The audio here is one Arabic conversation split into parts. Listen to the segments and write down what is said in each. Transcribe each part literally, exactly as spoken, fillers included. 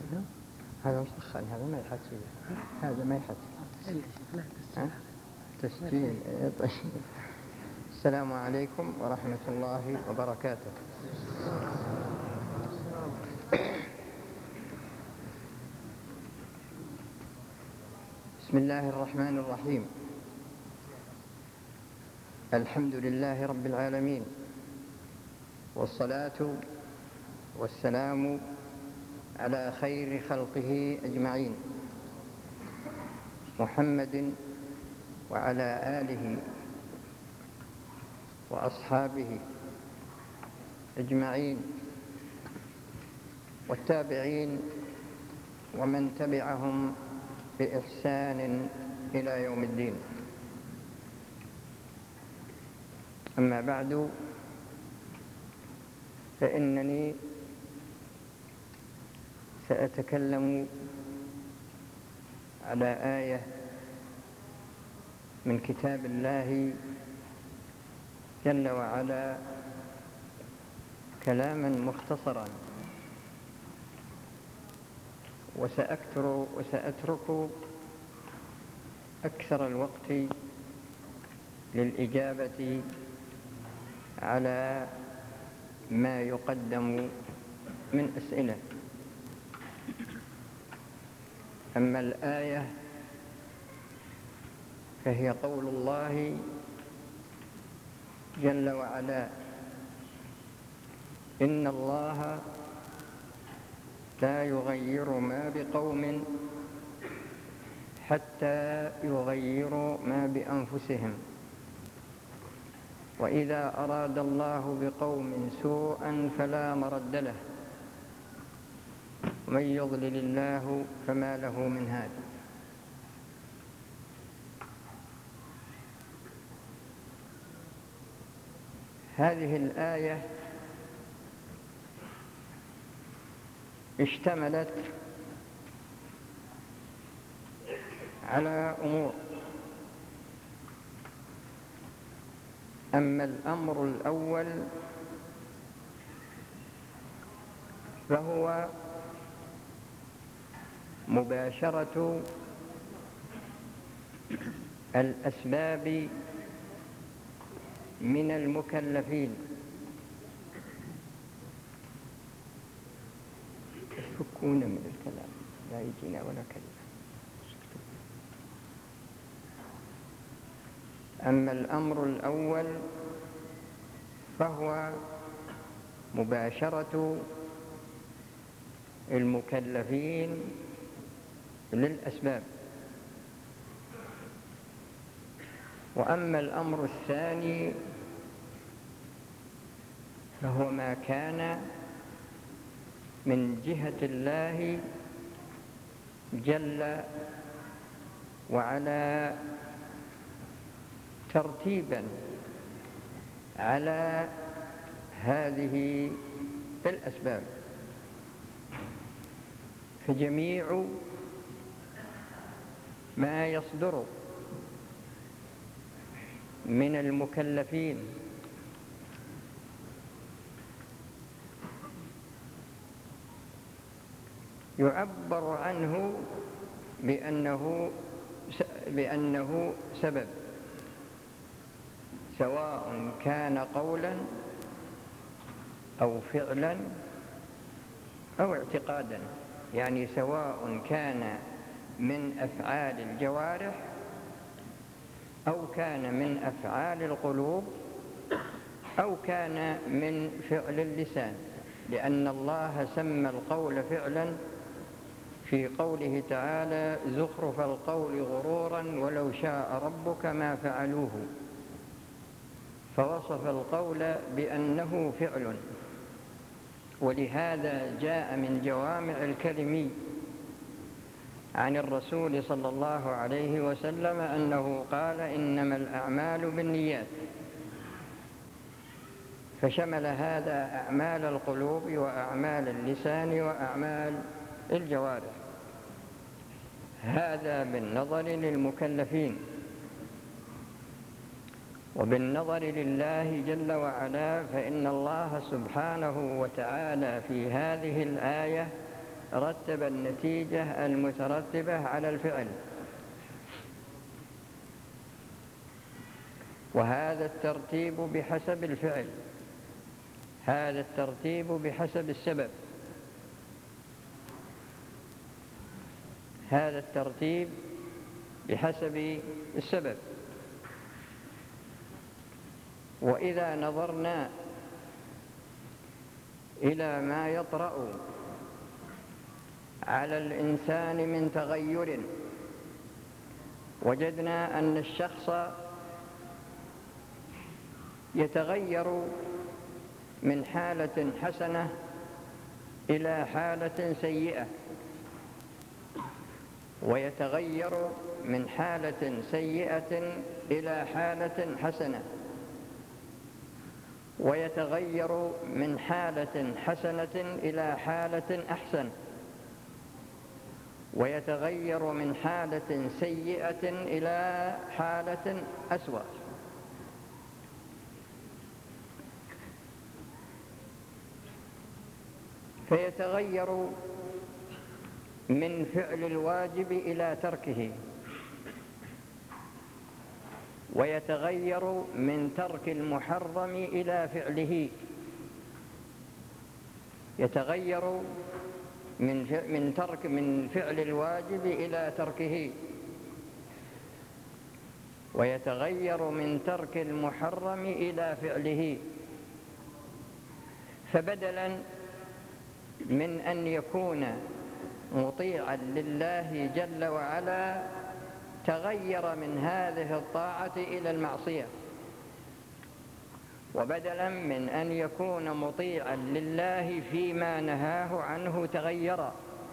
هذا مش دخان، هذا ما يحكي، هذا ما يحكي تسجيل. طيب. السلام عليكم ورحمة الله وبركاته. بسم الله الرحمن الرحيم. الحمد لله رب العالمين، والصلاة والسلام على خير خلقه أجمعين، محمد وعلى آله وأصحابه أجمعين، والتابعين ومن تبعهم بإحسان إلى يوم الدين. أما بعد، فإنني سأتكلم على آية من كتاب الله جل وعلا كلاما مختصرا، وسأكثر وسأترك أكثر الوقت للإجابة على ما يقدم من أسئلة. أما الآية فهي قول الله جل وعلا: إن الله لا يغير ما بقوم حتى يغيروا ما بأنفسهم، وإذا أراد الله بقوم سوءا فلا مرد له، ومن يضلل الله فما له من هاد. هذه الآية اشتملت على أمور. أما الأمر الأول فهو مباشرة الأسباب من المكلفين. يفكون من الكلام، لا يجينا ولا كلمة. أما الأمر الأول فهو مباشرة المكلفين للأسباب. وأما الأمر الثاني فهو ما كان من جهة الله جل وعلا ترتيبا على هذه الأسباب. فجميع ما يصدر من المكلفين يعبر عنه بأنه بأنه سبب، سواء كان قولا أو فعلا أو اعتقادا، يعني سواء كان من أفعال الجوارح أو كان من أفعال القلوب أو كان من فعل اللسان، لأن الله سمى القول فعلا في قوله تعالى: زخرف القول غرورا ولو شاء ربك ما فعلوه، فوصف القول بأنه فعل. ولهذا جاء من جوامع الكلم عن الرسول صلى الله عليه وسلم أنه قال: إنما الأعمال بالنيات، فشمل هذا أعمال القلوب وأعمال اللسان وأعمال الجوارح. هذا بالنظر للمكلفين. وبالنظر لله جل وعلا، فإن الله سبحانه وتعالى في هذه الآية رتب النتيجة المترتبة على الفعل، وهذا الترتيب بحسب الفعل، هذا الترتيب بحسب السبب، هذا الترتيب بحسب السبب. وإذا نظرنا إلى ما يطرأ على الإنسان من تغير، وجدنا أن الشخص يتغير من حالة حسنة إلى حالة سيئة، ويتغير من حالة سيئة إلى حالة حسنة، ويتغير من حالة حسنة إلى حالة أحسن، ويتغير من حالة سيئة إلى حالة أسوأ. فيتغير من فعل الواجب إلى تركه، ويتغير من ترك المحرم إلى فعله، يتغير من من ترك من فعل الواجب إلى تركه، ويتغير من ترك المحرم إلى فعله. فبدلا من أن يكون مطيعا لله جل وعلا تغير من هذه الطاعة إلى المعصية، وبدلا من أن يكون مطيعا لله فيما نهاه عنه تغير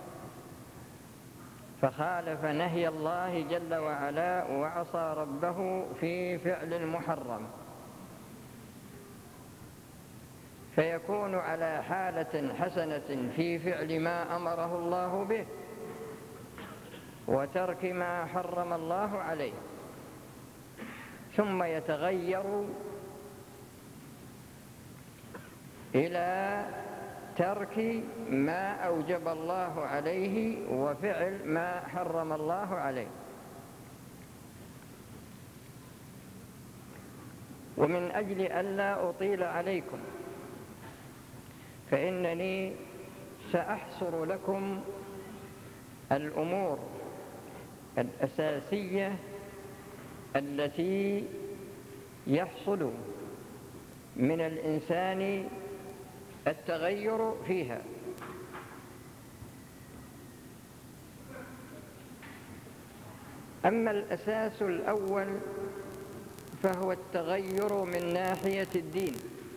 فخالف نهي الله جل وعلا وعصى ربه في فعل المحرم، فيكون على حالة حسنة في فعل ما أمره الله به وترك ما حرم الله عليه، ثم يتغير إلى ترك ما أوجب الله عليه وفعل ما حرم الله عليه. ومن أجل ألا أطيل عليكم فإنني سأحصر لكم الأمور الأساسية التي يحصل من الإنسان التغير فيها. أما الأساس الأول فهو التغير من ناحية الدين،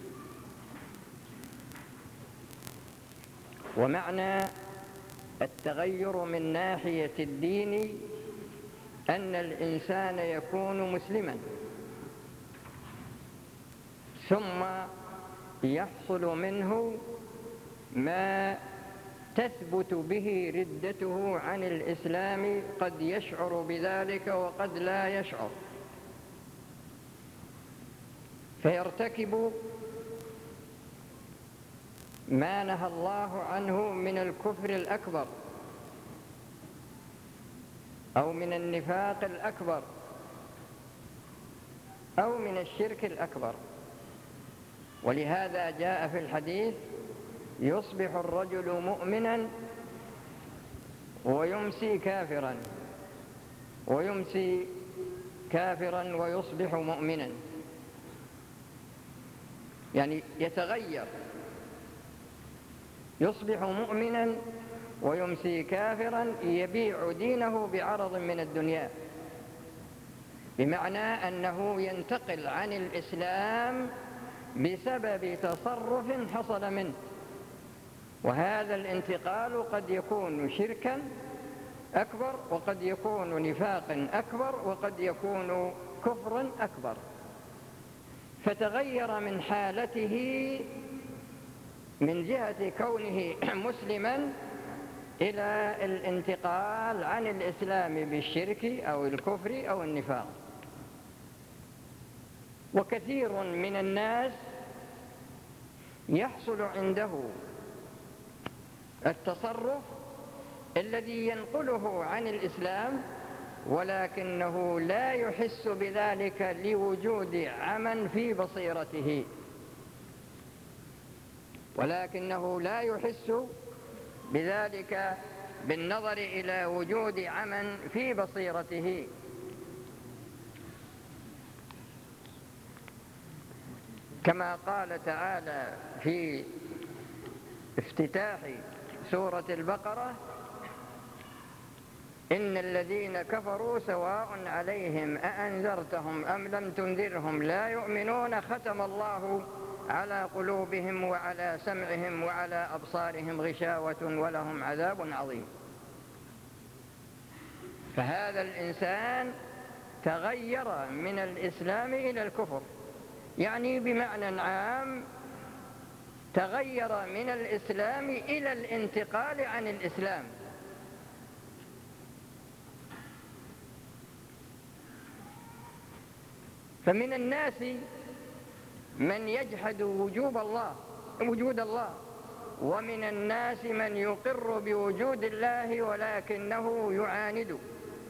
ومعنى التغير من ناحية الدين أن الإنسان يكون مسلما ثم يحصل منه ما تثبت به ردته عن الإسلام، قد يشعر بذلك وقد لا يشعر، فيرتكب ما نهى الله عنه من الكفر الأكبر أو من النفاق الأكبر أو من الشرك الأكبر. ولهذا جاء في الحديث: يصبح الرجل مؤمنا ويمسي كافرا، ويمسي كافرا ويصبح مؤمنا، يعني يتغير، يصبح مؤمنا ويمسي كافرا، يبيع دينه بعرض من الدنيا، بمعنى أنه ينتقل عن الإسلام بسبب تصرف حصل منه، وهذا الانتقال قد يكون شركا أكبر، وقد يكون نفاقا أكبر، وقد يكون كفرا أكبر. فتغير من حالته من جهة كونه مسلما إلى الانتقال عن الإسلام بالشرك أو الكفر أو النفاق. وكثير من الناس يحصل عنده التصرف الذي ينقله عن الإسلام، ولكنه لا يحس بذلك لوجود عمى في بصيرته، ولكنه لا يحس بذلك بالنظر إلى وجود عمى في بصيرته. كما قال تعالى في افتتاح سورة البقرة: إن الذين كفروا سواء عليهم أأنذرتهم أم لم تنذرهم لا يؤمنون ختم الله على قلوبهم وعلى سمعهم وعلى أبصارهم غشاوة ولهم عذاب عظيم. فهذا الإنسان تغير من الإسلام إلى الكفر، يعني بمعنى عام تغير من الإسلام إلى الانتقال عن الإسلام. فمن الناس من يجحد وجوب الله وجود الله، ومن الناس من يقر بوجود الله ولكنه يعاند،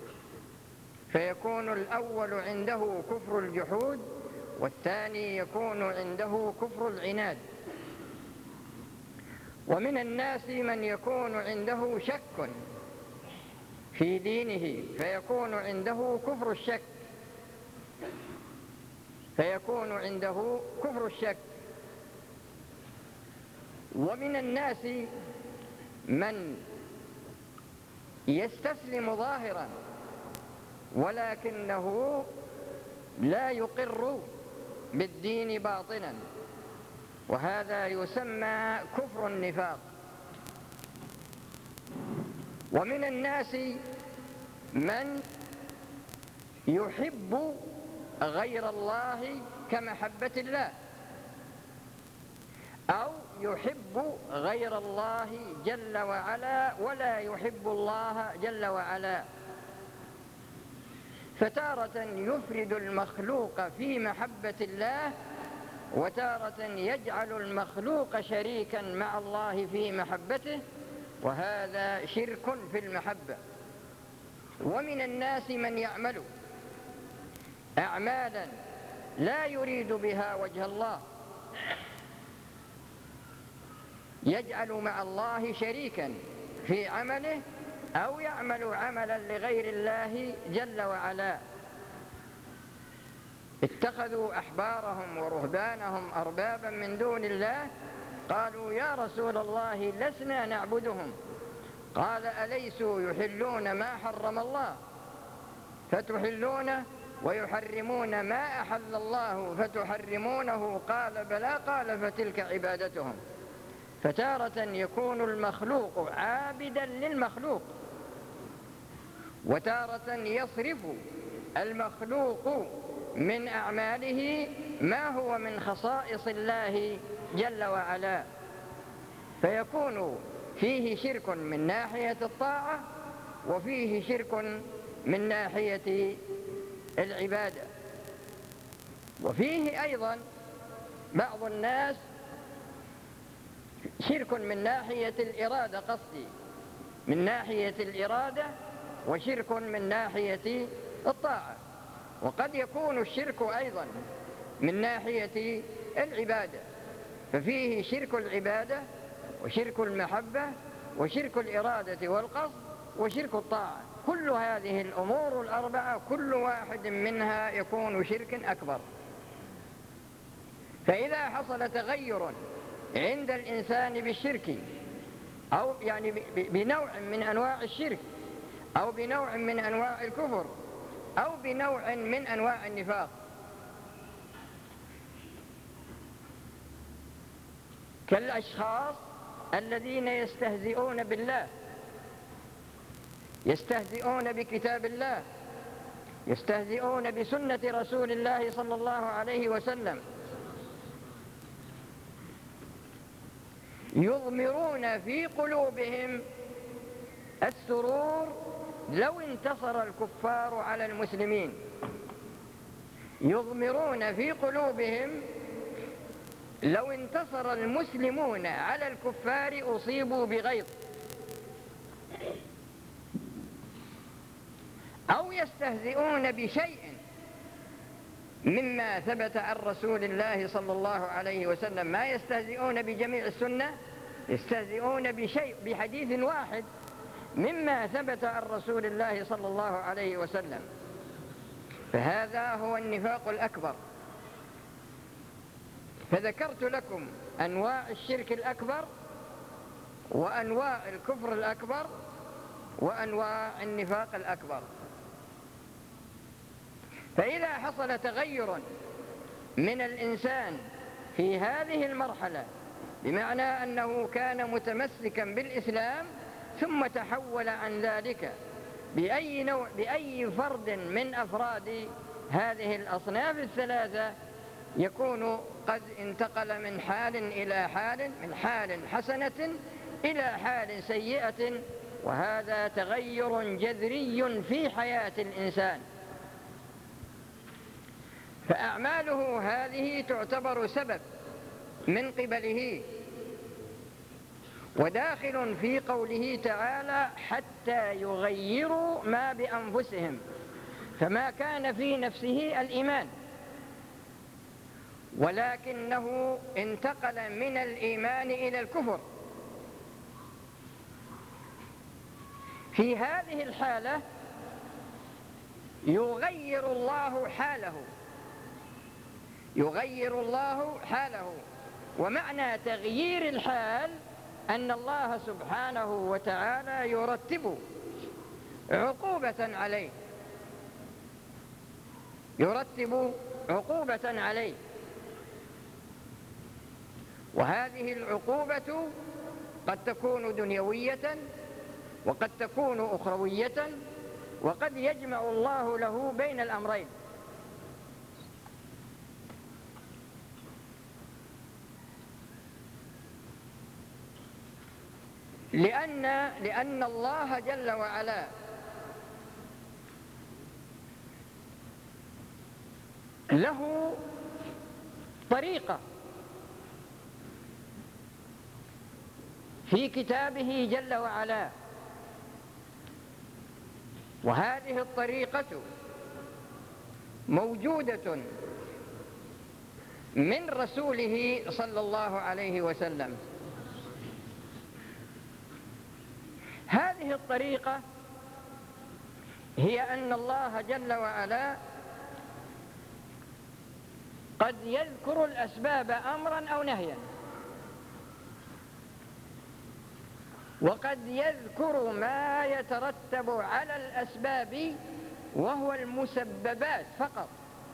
فيكون الأول عنده كفر الجحود والثاني يكون عنده كفر العناد. ومن الناس من يكون عنده شك في دينه فيكون عنده كفر الشك فيكون عنده كفر الشك ومن الناس من يستسلم ظاهرا ولكنه لا يقر بالدين باطنا، وهذا يسمى كفر النفاق. ومن الناس من يحب غير الله كمحبة الله، أو يحب غير الله جل وعلا ولا يحب الله جل وعلا، فتارة يفرد المخلوق في محبة الله، وتارة يجعل المخلوق شريكا مع الله في محبته، وهذا شرك في المحبة. ومن الناس من يعمل أعمالا لا يريد بها وجه الله، يجعل مع الله شريكا في عمله، أو يعمل عملا لغير الله جل وعلا. اتخذوا أحبارهم ورهبانهم أربابا من دون الله، قالوا يا رسول الله لسنا نعبدهم، قال أليسوا يحلون ما حرم الله فتحلونه ويحرمون ما أحل الله فتحرمونه؟ قال بلى، قال فتلك عبادتهم. فتارة يكون المخلوق عابدا للمخلوق، وتارة يصرف المخلوق من أعماله ما هو من خصائص الله جل وعلا، فيكون فيه شرك من ناحية الطاعة وفيه شرك من ناحية العبادة. وفيه أيضا بعض الناس شرك من ناحية الإرادة، قصدي من ناحية الإرادة، وشرك من ناحية الطاعة. وقد يكون الشرك أيضا من ناحية العبادة، ففيه شرك العبادة وشرك المحبة وشرك الإرادة والقصد وشرك الطاعة. كل هذه الأمور الأربعة كل واحد منها يكون شرك أكبر. فإذا حصل تغير عند الإنسان بالشرك، أو يعني بنوع من أنواع الشرك، أو بنوع من أنواع الكفر، أو بنوع من أنواع النفاق، كالأشخاص الذين يستهزئون بالله، يستهزئون بكتاب الله، يستهزئون بسنة رسول الله صلى الله عليه وسلم، يضمرون في قلوبهم السرور لو انتصر الكفار على المسلمين، يضمرون في قلوبهم لو انتصر المسلمون على الكفار أصيبوا بغيظ. أو يستهزئون بشيء مما ثبت عن رسول الله صلى الله عليه وسلم. ما يستهزئون بجميع السنة، يستهزئون بشيء بحديث واحد مما ثبت عن رسول الله صلى الله عليه وسلم، فهذا هو النفاق الأكبر. فذكرت لكم أنواع الشرك الأكبر وأنواع الكفر الأكبر وأنواع النفاق الأكبر. فإذا حصل تغير من الإنسان في هذه المرحلة، بمعنى أنه كان متمسكا بالإسلام ثم تحول عن ذلك بأي نوع بأي فرد من أفراد هذه الأصناف الثلاثة، يكون قد انتقل من حال إلى حال، من حال حسنة إلى حال سيئة، وهذا تغير جذري في حياة الإنسان. فأعماله هذه تعتبر سبب من قبله، وداخل في قوله تعالى حتى يغيروا ما بأنفسهم، فما كان في نفسه الإيمان ولكنه انتقل من الإيمان إلى الكفر. في هذه الحالة يغير الله حاله، يغير الله حاله. ومعنى تغيير الحال أن الله سبحانه وتعالى يرتب عقوبة عليه، يرتب عقوبة عليه. وهذه العقوبة قد تكون دنيوية وقد تكون أخروية، وقد يجمع الله له بين الأمرين. لأن, لأن الله جل وعلا له طريقة في كتابه جل وعلا، وهذه الطريقة موجودة من رسوله صلى الله عليه وسلم. هذه الطريقة هي أن الله جل وعلا قد يذكر الأسباب أمرا أو نهيا، وقد يذكر ما يترتب على الأسباب وهو المسببات فقط.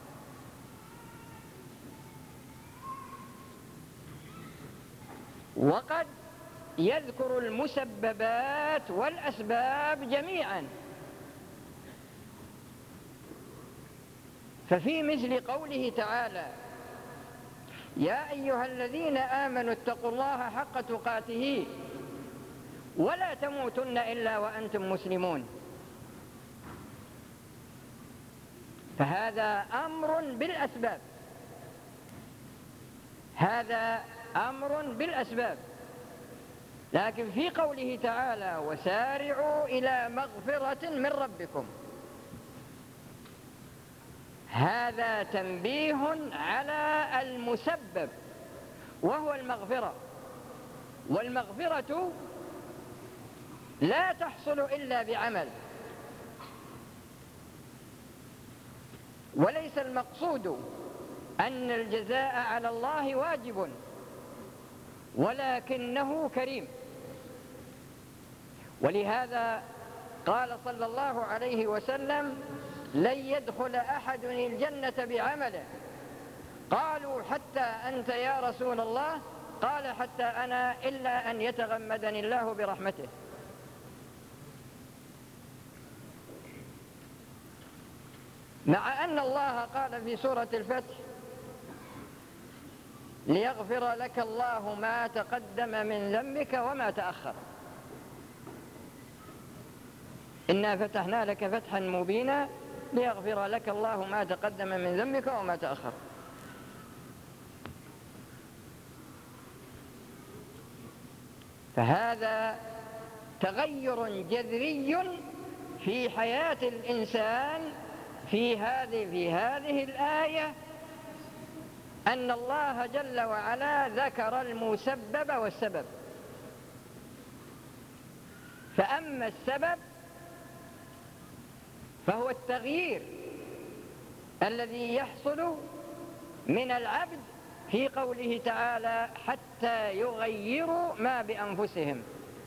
وقد يذكر المسببات والأسباب جميعا. ففي مثل قوله تعالى يا أيها الذين آمنوا اتقوا الله حق تقاته ولا تموتن إلا وأنتم مسلمون، فهذا أمر بالأسباب، هذا أمر بالأسباب. لكن في قوله تعالى وسارعوا إلى مغفرة من ربكم، هذا تنبيه على المسبب وهو المغفرة. والمغفرة لا تحصل إلا بعمل، وليس المقصود أن الجزاء على الله واجب، ولكنه كريم. ولهذا قال صلى الله عليه وسلم لن يدخل أحد الجنة بعمله، قالوا حتى أنت يا رسول الله؟ قال حتى أنا إلا أن يتغمدني الله برحمته. مع أن الله قال في سورة الفتح ليغفر لك الله ما تقدم من ذنبك وما تأخر، إنا فتحنا لك فتحا مبينا ليغفر لك الله ما تقدم من ذنبك وما تأخر. فهذا تغير جذري في حياة الإنسان في هذه في هذه الآية أن الله جل وعلا ذكر المسبب والسبب. فأما السبب فهو التغيير الذي يحصل من العبد في قوله تعالى حتى يغيروا ما بأنفسهم.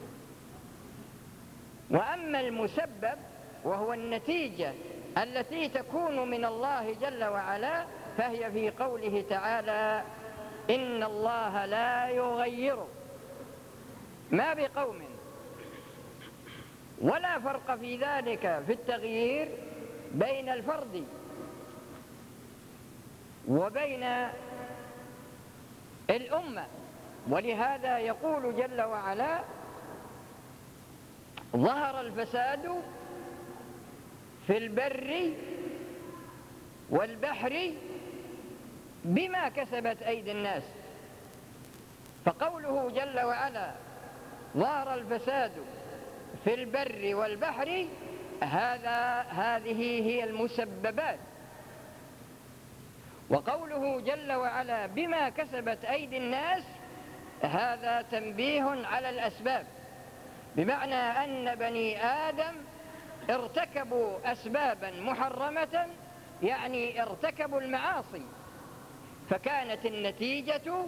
وأما المسبب وهو النتيجة التي تكون من الله جل وعلا فهي في قوله تعالى إن الله لا يغير ما بقوم. ولا فرق في ذلك في التغيير بين الفرد وبين الأمة. ولهذا يقول جل وعلا ظهر الفساد في البر والبحر بما كسبت أيدي الناس. فقوله جل وعلا ظهر الفساد في البر والبحر هذا هذه هي المسببات. وقوله جل وعلا بما كسبت أيدي الناس هذا تنبيه على الأسباب، بمعنى أن بني آدم ارتكبوا أسبابا محرمة، يعني ارتكبوا المعاصي، فكانت النتيجة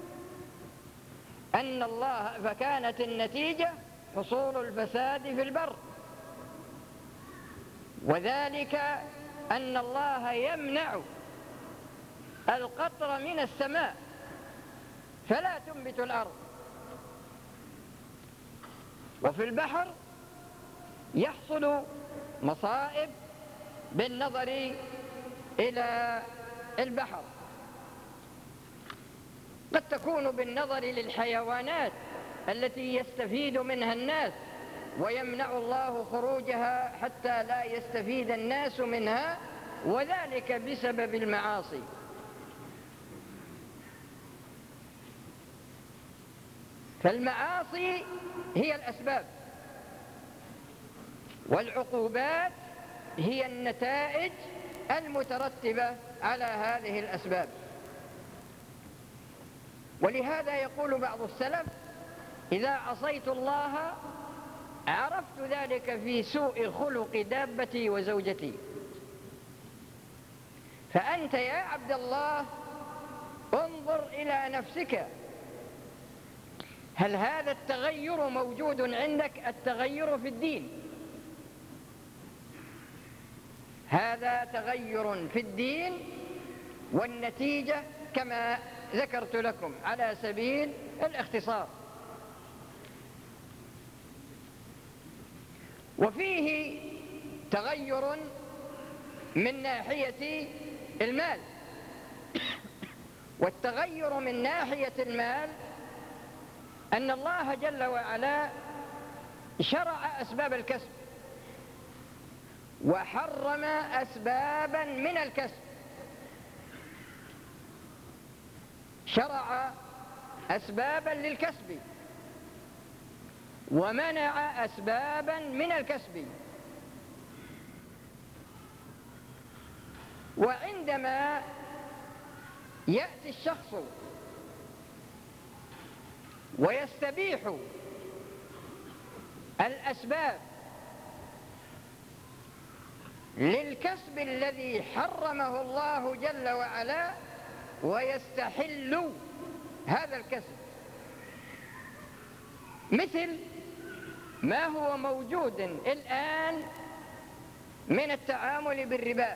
أن الله فكانت النتيجة حصول الفساد في البر. وذلك أن الله يمنع القطر من السماء فلا تنبت الأرض. وفي البحر يحصل مصائب بالنظر إلى البحر، قد تكون بالنظر للحيوانات التي يستفيد منها الناس ويمنع الله خروجها حتى لا يستفيد الناس منها، وذلك بسبب المعاصي. فالمعاصي هي الأسباب، والعقوبات هي النتائج المترتبة على هذه الأسباب. ولهذا يقول بعض السلف إذا عصيت الله عرفت ذلك في سوء خلق دابتي وزوجتي. فأنت يا عبد الله انظر إلى نفسك، هل هذا التغير موجود عندك؟ التغير في الدين هذا تغير في الدين، والنتيجة كما ذكرت لكم على سبيل الاختصار. وفيه تغير من ناحية المال. والتغير من ناحية المال أن الله جل وعلا شرع أسباب الكسب وحرم أسبابا من الكسب. شرع أسبابا للكسب ومنع أسبابا من الكسب. وعندما يأتي الشخص ويستبيح الأسباب للكسب الذي حرمه الله جل وعلا ويستحل هذا الكسب، مثل ما هو موجود الآن من التعامل بالربا.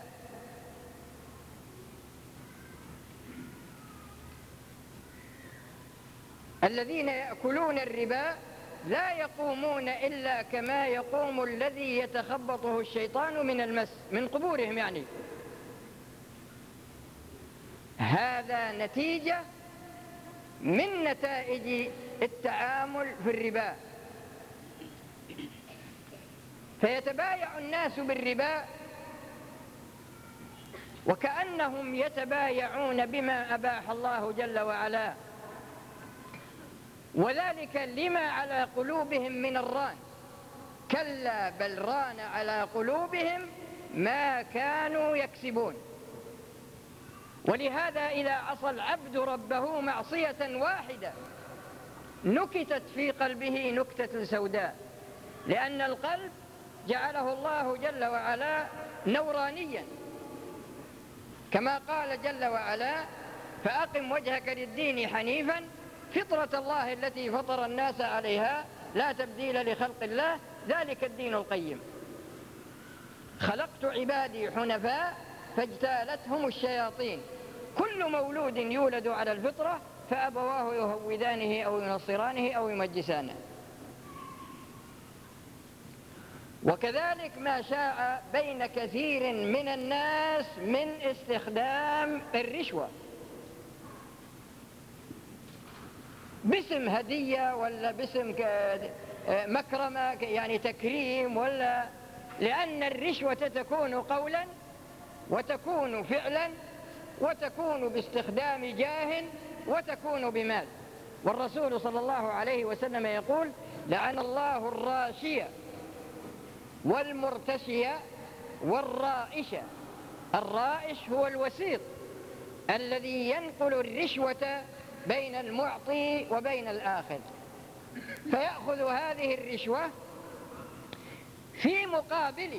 الذين يأكلون الربا لا يقومون إلا كما يقوم الذي يتخبطه الشيطان من المس من قبورهم، يعني هذا نتيجة من نتائج التعامل في الربا. فيتبايع الناس بالربا وكأنهم يتبايعون بما أباح الله جل وعلا، وذلك لما على قلوبهم من الران كلا بل ران على قلوبهم ما كانوا يكسبون. ولهذا إذا عصى العبد ربه معصية واحدة نكتت في قلبه نكتة سوداء، لأن القلب جعله الله جل وعلا نورانيا، كما قال جل وعلا: فأقم وجهك للدين حنيفا فطرة الله التي فطر الناس عليها لا تبديل لخلق الله ذلك الدين القيم. خلقت عبادي حنفاء فاجتالتهم الشياطين كل مولود يولد على الفطرة فأبواه يهودانه أو ينصرانه أو يمجسانه. وكذلك ما شاع بين كثير من الناس من استخدام الرشوة باسم هدية ولا باسم مكرمة، يعني تكريم، ولا لأن الرشوة تكون قولا وتكون فعلا وتكون باستخدام جاه وتكون بمال. والرسول صلى الله عليه وسلم يقول: لعن الله الراشية والمرتشية والرائشة. الرائش هو الوسيط الذي ينقل الرشوة بين المعطي وبين الآخذ، فيأخذ هذه الرشوة في مقابل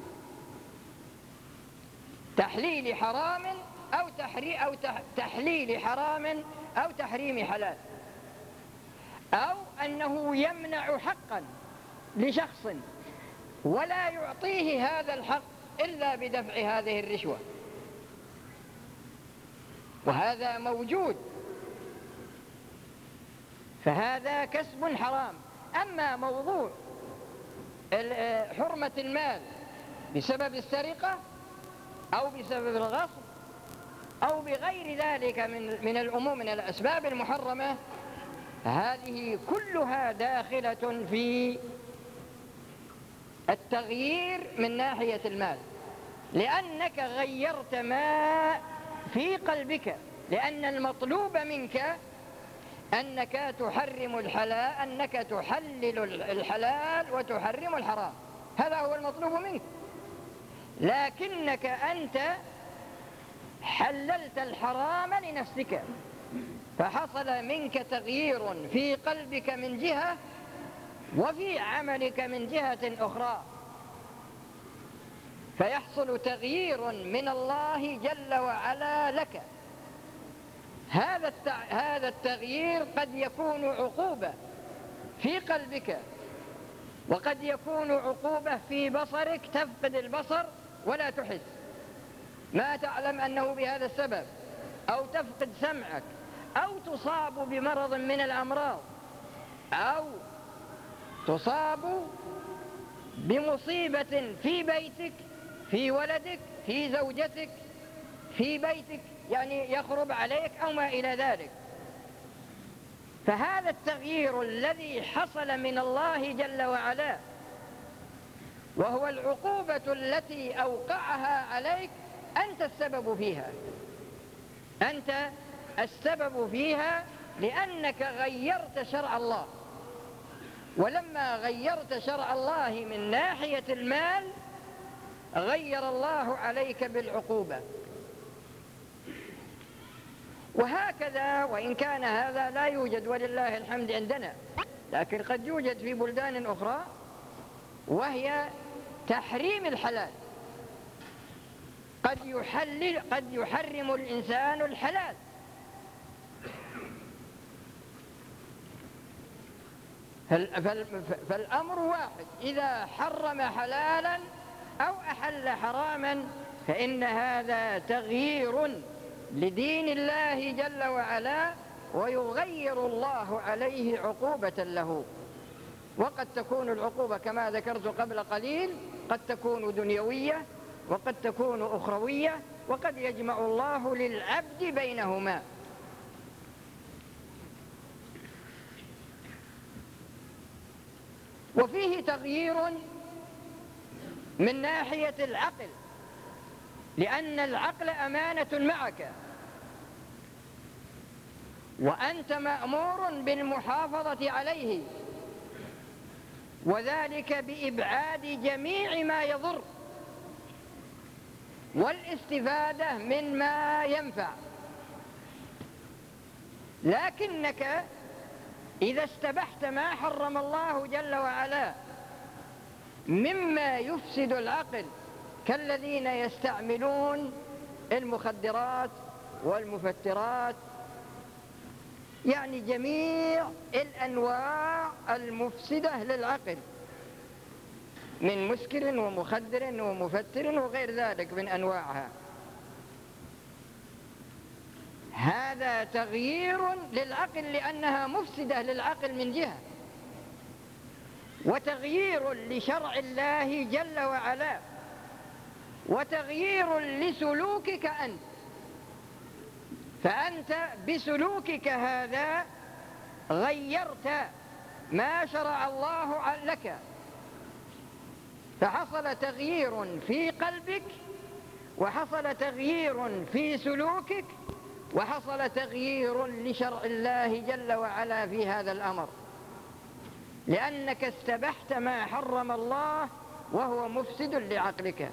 تحليل حرام أو, تحري أو تحليل حرام أو تحريم حلال، أو أنه يمنع حقا لشخص ولا يعطيه هذا الحق إلا بدفع هذه الرشوة، وهذا موجود، فهذا كسب حرام. أما موضوع حرمة المال بسبب السرقة أو بسبب الغصب أو بغير ذلك من من الأمور من الأسباب المحرمة، هذه كلها داخلة في التغيير من ناحية المال، لأنك غيرت ما في قلبك، لأن المطلوب منك أنك تحرم الحلال، أنك تحلل الحلال وتحرم الحرام، هذا هو المطلوب منك، لكنك أنت حللت الحرام لنفسك، فحصل منك تغيير في قلبك من جهة وفي عملك من جهة أخرى، فيحصل تغيير من الله جل وعلا لك. هذا هذا التغيير قد يكون عقوبة في قلبك، وقد يكون عقوبة في بصرك، تفقد البصر ولا تحس، ما تعلم أنه بهذا السبب، أو تفقد سمعك، أو تصاب بمرض من الأمراض، أو تصاب بمصيبة في بيتك، في ولدك، في زوجتك، في بيتك، يعني يخرب عليك أو ما إلى ذلك. فهذا التغيير الذي حصل من الله جل وعلا، وهو العقوبة التي أوقعها عليك، أنت السبب فيها، أنت السبب فيها، لأنك غيرت شرع الله. ولما غيرت شرع الله من ناحية المال غير الله عليك بالعقوبة. وهكذا، وإن كان هذا لا يوجد ولله الحمد عندنا، لكن قد يوجد في بلدان أخرى، وهي تحريم الحلال. قد يحلل قد يحرم الإنسان الحلال، فالأمر واحد، إذا حرم حلالا أو أحل حراما فإن هذا تغيير لدين الله جل وعلا، ويغير الله عليه عقوبة له. وقد تكون العقوبة كما ذكرت قبل قليل، قد تكون دنيوية وقد تكون أخروية، وقد يجمع الله للعبد بينهما. وفيه تغيير من ناحية العقل، لأن العقل أمانة معك، وأنت مأمور بالمحافظة عليه، وذلك بإبعاد جميع ما يضر والاستفادة من ما ينفع. لكنك إذا استبحت ما حرم الله جل وعلا مما يفسد العقل كالذين يستعملون المخدرات والمفترات، يعني جميع الأنواع المفسدة للعقل من مسكر ومخدر ومفتر وغير ذلك من أنواعها، هذا تغيير للعقل لأنها مفسدة للعقل من جهة، وتغيير لشرع الله جل وعلا، وتغيير لسلوكك أنت. فأنت بسلوكك هذا غيرت ما شرع الله لك، فحصل تغيير في قلبك، وحصل تغيير في سلوكك، وحصل تغيير لشرع الله جل وعلا في هذا الأمر، لأنك استبحت ما حرم الله وهو مفسد لعقلك.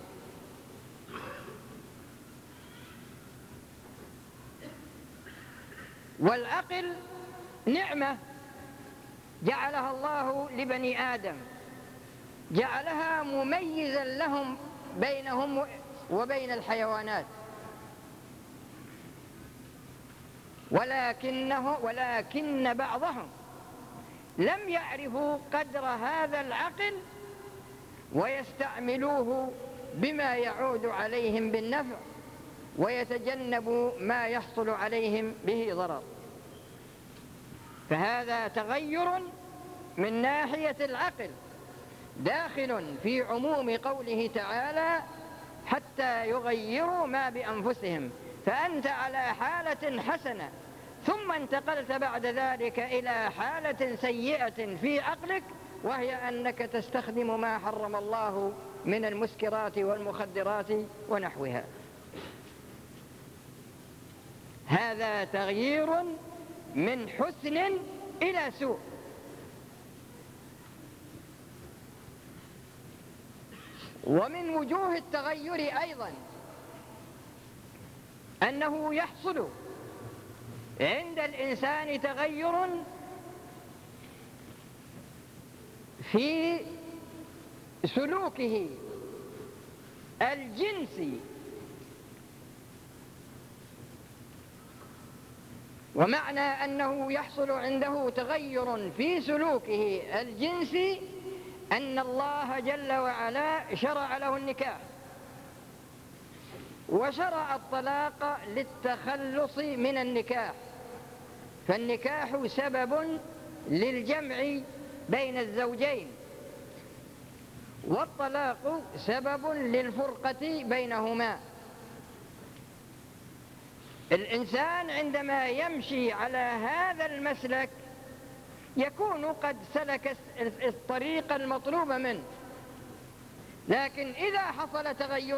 والعقل نعمة جعلها الله لبني آدم، جعلها مميزا لهم بينهم وبين الحيوانات، ولكنه ولكن بعضهم لم يعرفوا قدر هذا العقل ويستعملوه بما يعود عليهم بالنفع، ويتجنبوا ما يحصل عليهم به ضرر. فهذا تغير من ناحية العقل داخل في عموم قوله تعالى حتى يغيروا ما بأنفسهم. فأنت على حالة حسنة ثم انتقلت بعد ذلك إلى حالة سيئة في عقلك، وهي أنك تستخدم ما حرم الله من المسكرات والمخدرات ونحوها. هذا تغيير من حسن إلى سوء. ومن وجوه التغير أيضا أنه يحصل عند الإنسان تغير في سلوكه الجنسي. ومعنى أنه يحصل عنده تغير في سلوكه الجنسي أن الله جل وعلا شرع له النكاح، وشرع الطلاق للتخلص من النكاح، فالنكاح سبب للجمع بين الزوجين، والطلاق سبب للفرقة بينهما. الإنسان عندما يمشي على هذا المسلك يكون قد سلك الطريق المطلوب منه، لكن إذا حصل تغير،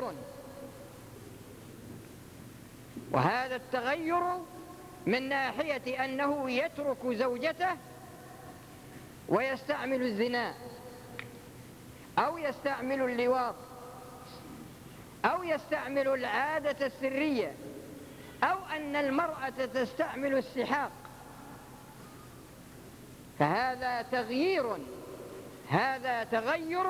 وهذا التغير من ناحية أنه يترك زوجته ويستعمل الزنا أو يستعمل اللواط أو يستعمل العادة السرية أو أن المرأة تستعمل السحاق، فهذا تغيير، هذا تغير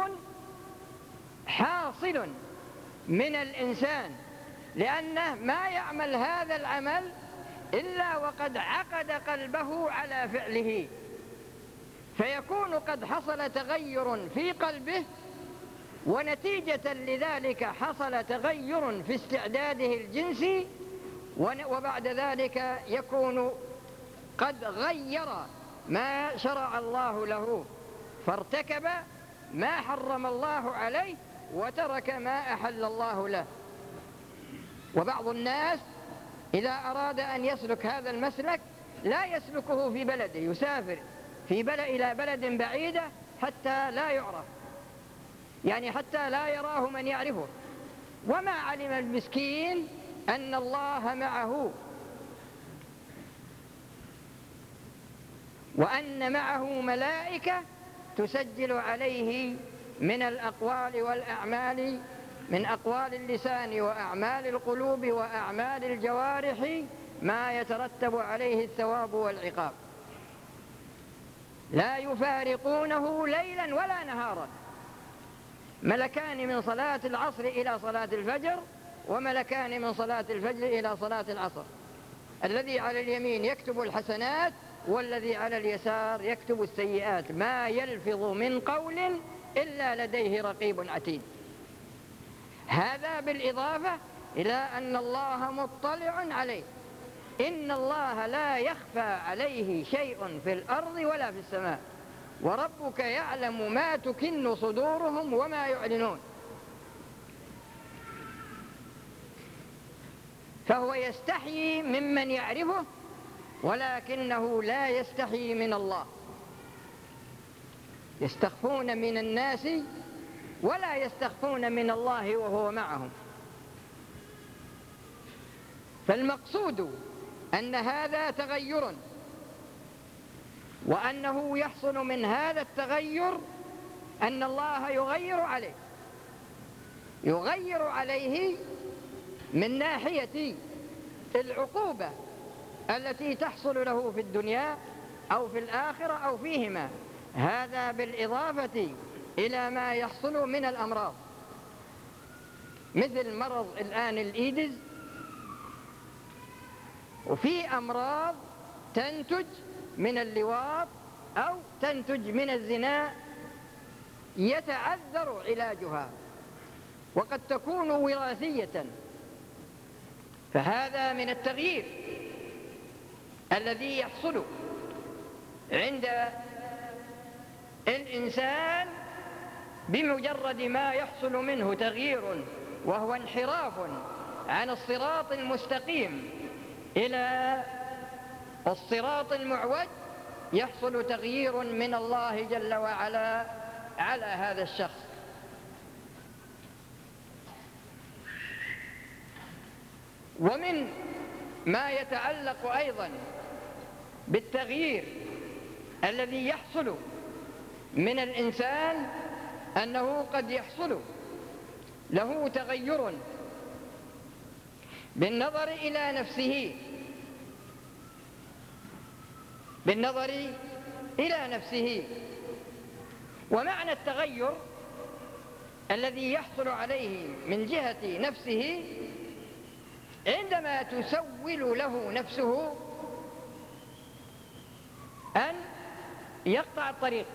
حاصل من الإنسان، لأنه ما يعمل هذا العمل إلا وقد عقد قلبه على فعله، فيكون قد حصل تغير في قلبه، ونتيجة لذلك حصل تغير في استعداده الجنسي، وبعد ذلك يكون قد غير ما شرع الله له، فارتكب ما حرم الله عليه وترك ما أحل الله له. وبعض الناس إذا أراد أن يسلك هذا المسلك لا يسلكه في بلده، يسافر في بلد إلى بلد بعيدة حتى لا يعرف، يعني حتى لا يراه من يعرفه، وما علم المسكين أن الله معه، وأن معه ملائكة تسجل عليه من الأقوال والأعمال، من أقوال اللسان وأعمال القلوب وأعمال الجوارح ما يترتب عليه الثواب والعقاب. لا يفارقونه ليلا ولا نهارا، ملكان من صلاة العصر إلى صلاة الفجر، وملكان من صلاة الفجر إلى صلاة العصر. الذي على اليمين يكتب الحسنات، والذي على اليسار يكتب السيئات. ما يلفظ من قول إلا لديه رقيب عتيد. هذا بالإضافة إلى أن الله مطلع عليه. إن الله لا يخفى عليه شيء في الأرض ولا في السماء، وربك يعلم ما تكن صدورهم وما يعلنون. فهو يستحيي ممن يعرفه، ولكنه لا يستحيي من الله. يستخفون من الناس ولا يستخفون من الله وهو معهم. فالمقصود أن هذا تغير، وأنه يحصل من هذا التغير أن الله يغير عليه يغير عليه من ناحية العقوبة التي تحصل له في الدنيا أو في الآخرة أو فيهما. هذا بالإضافة إلى ما يحصل من الأمراض، مثل مرض الآن الإيدز. وفي أمراض تنتج من اللواط أو تنتج من الزنا يتعذر علاجها، وقد تكون وراثية. فهذا من التغيير الذي يحصل عند الإنسان بمجرد ما يحصل منه تغيير، وهو انحراف عن الصراط المستقيم إلى الصراط المعوج. يحصل تغيير من الله جل وعلا على هذا الشخص. ومن ما يتعلق أيضا بالتغيير الذي يحصل من الإنسان أنه قد يحصل له تغير بالنظر إلى نفسه بالنظر إلى نفسه ومعنى التغير الذي يحصل عليه من جهة نفسه عندما تسول له نفسه أن يقطع الطريق،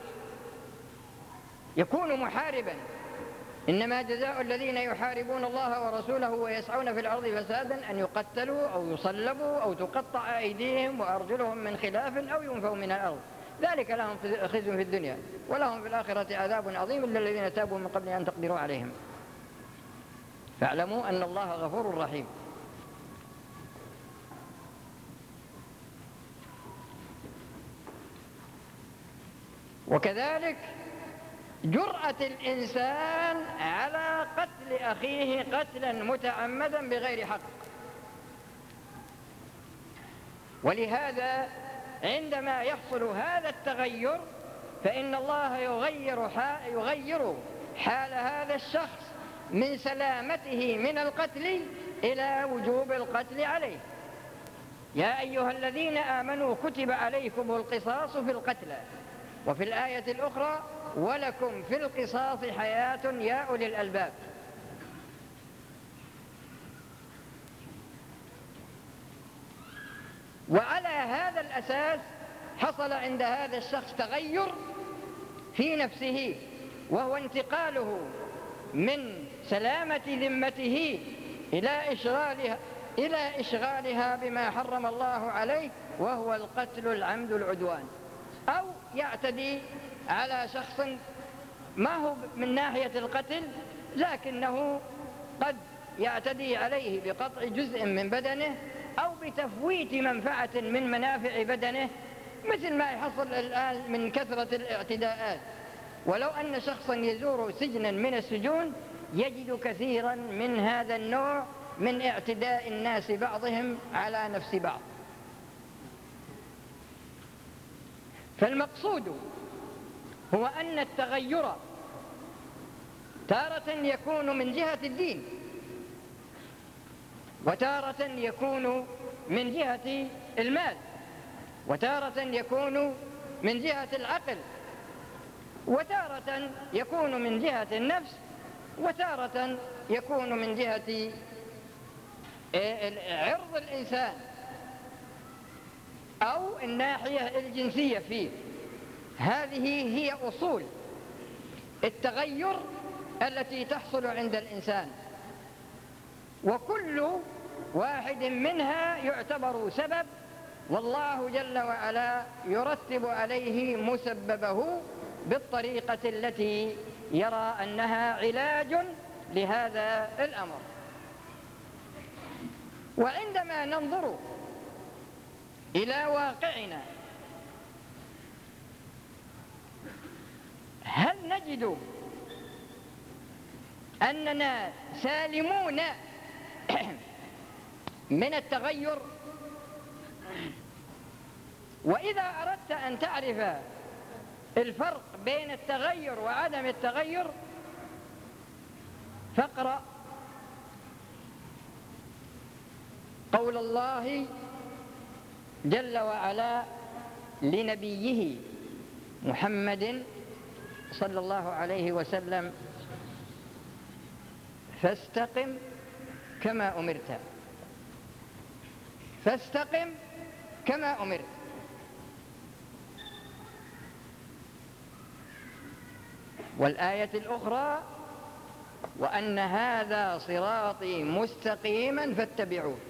يكون محاربا. إنما جزاء الذين يحاربون الله ورسوله ويسعون في الأرض فسادا أن يقتلوا أو يصلبوا أو تقطع أيديهم وأرجلهم من خلاف أو ينفوا من الأرض، ذلك لهم خزي في الدنيا ولهم في الآخرة عذاب عظيم إلا الذين تابوا من قبل أن تقدروا عليهم. فاعلموا أن الله غفور رحيم. وكذلك جرأة الإنسان على قتل أخيه قتلا متعمدا بغير حق. ولهذا عندما يحصل هذا التغير فإن الله يغير حال, يغير حال هذا الشخص من سلامته من القتل إلى وجوب القتل عليه. يا أيها الذين آمنوا كتب عليكم القصاص في القتلى، وفي الآية الأخرى ولكم في القصاص حياة يا أولي الألباب. وعلى هذا الأساس حصل عند هذا الشخص تغير في نفسه، وهو انتقاله من سلامة ذمته إلى إشغالها, إلى إشغالها بما حرم الله عليه، وهو القتل العمد العدوان. أو يعتدي على شخص ما هو من ناحية القتل، لكنه قد يعتدي عليه بقطع جزء من بدنه أو بتفويت منفعة من منافع بدنه، مثل ما يحصل الآن من كثرة الاعتداءات. ولو أن شخصا يزور سجنا من السجون يجد كثيرا من هذا النوع من اعتداء الناس بعضهم على نفس بعض. هو أن التغير تارة يكون من جهة الدين، وتارة يكون من جهة المال، وتارة يكون من جهة العقل، وتارة يكون من جهة النفس، وتارة يكون من جهة عرض الإنسان أو الناحية الجنسية فيه. هذه هي أصول التغير التي تحصل عند الإنسان، وكل واحد منها يعتبر سبب، والله جل وعلا يرتب عليه مسببه بالطريقة التي يرى أنها علاج لهذا الأمر. وعندما ننظر إلى واقعنا هل نجد أننا سالمون من التغير؟ وإذا أردت أن تعرف الفرق بين التغير وعدم التغير فاقرأ قول الله جل وعلا لنبيه محمد صلى الله عليه وسلم: فاستقم كما أمرت. فاستقم كما أمرت. والآية الأخرى: وأن هذا صراطي مستقيما فاتبعوه.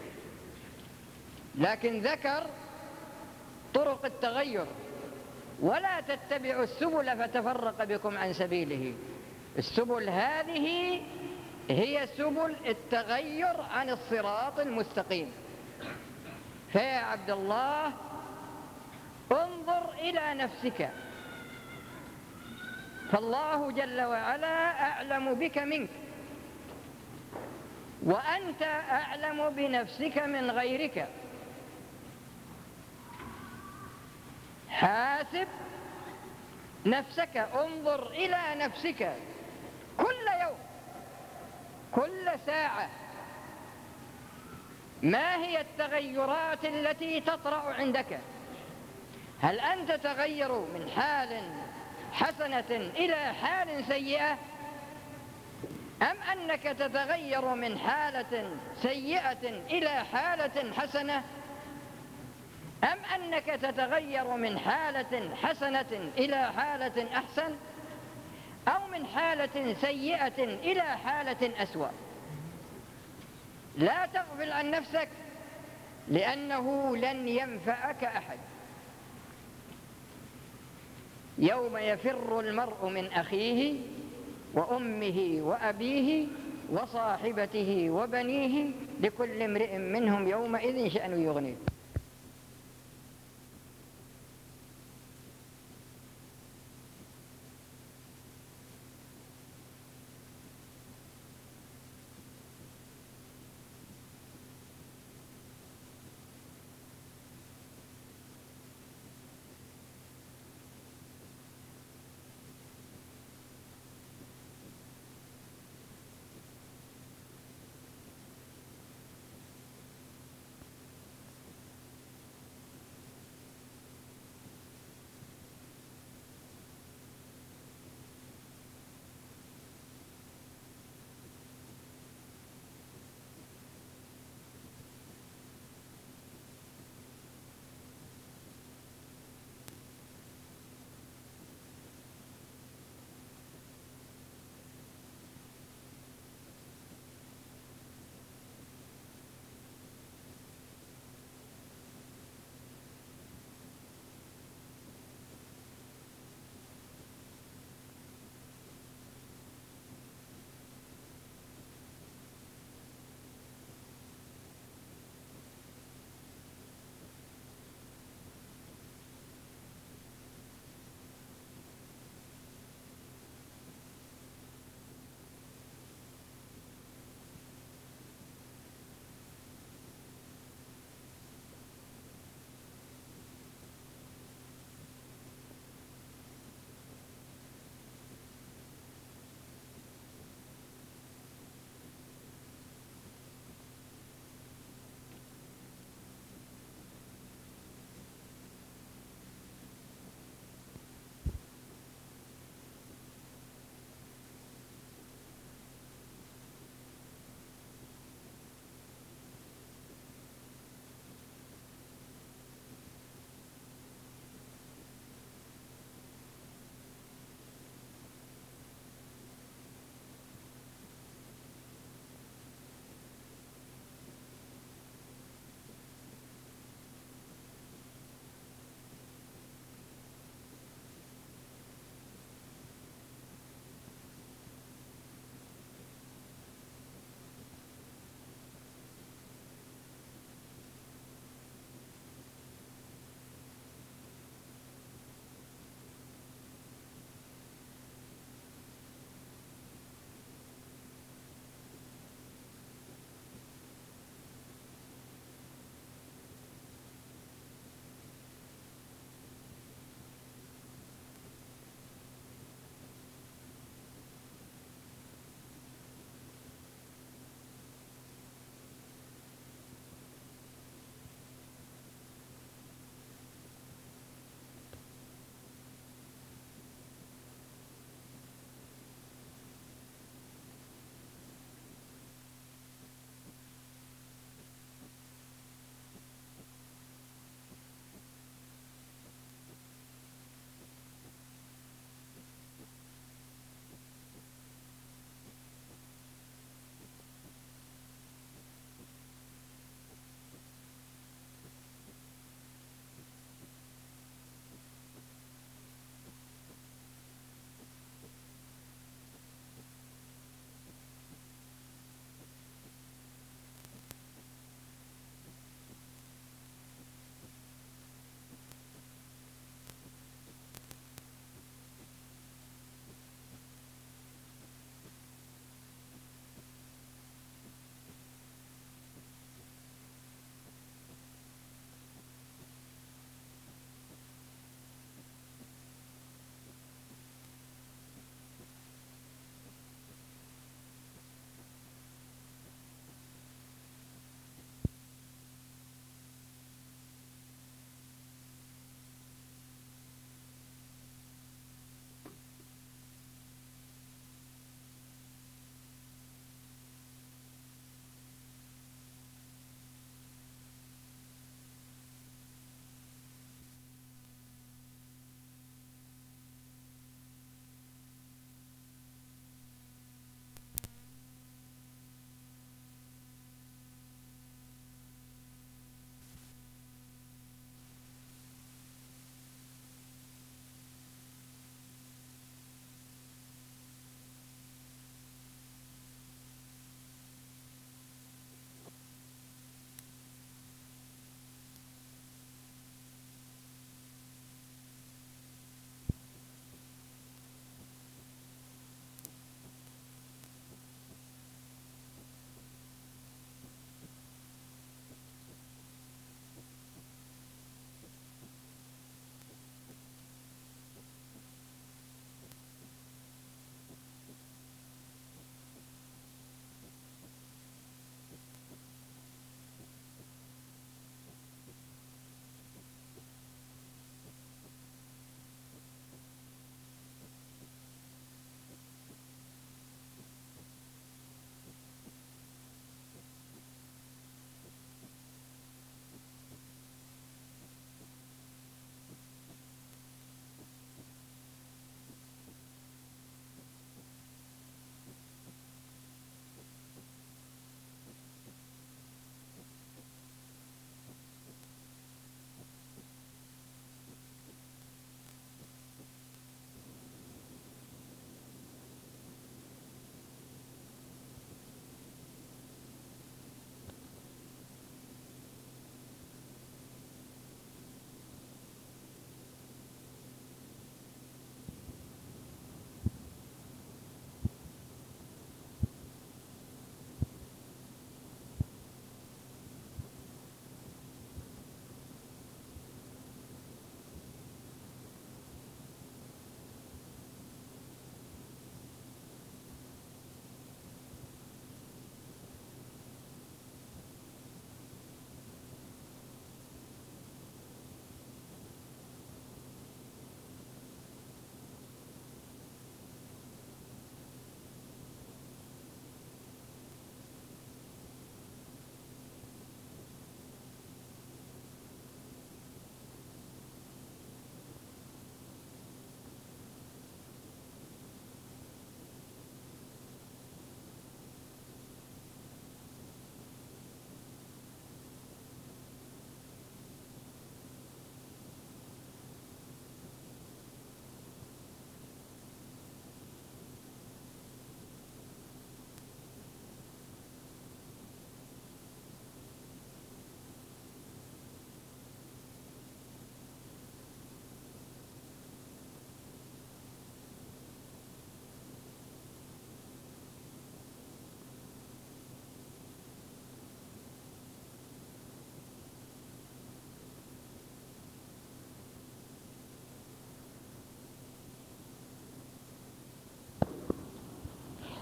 لكن ذكر طرق التغير: ولا تتبعوا السبل فتفرق بكم عن سبيله. السبل هذه هي سبل التغير عن الصراط المستقيم. فيا عبد الله انظر إلى نفسك، فالله جل وعلا أعلم بك منك، وأنت أعلم بنفسك من غيرك. حاسب نفسك، انظر إلى نفسك كل يوم، كل ساعة، ما هي التغيرات التي تطرأ عندك؟ هل أنت تغير من حال حسنة إلى حال سيئة، أم أنك تتغير من حالة سيئة إلى حالة حسنة، أم أنك تتغير من حالة حسنة إلى حالة أحسن، أو من حالة سيئة إلى حالة أسوأ؟ لا تغفل عن نفسك، لأنه لن ينفعك أحد. يوم يفر المرء من أخيه وأمه وأبيه وصاحبته وبنيه لكل امرئ منهم يومئذ شأن يغنيه.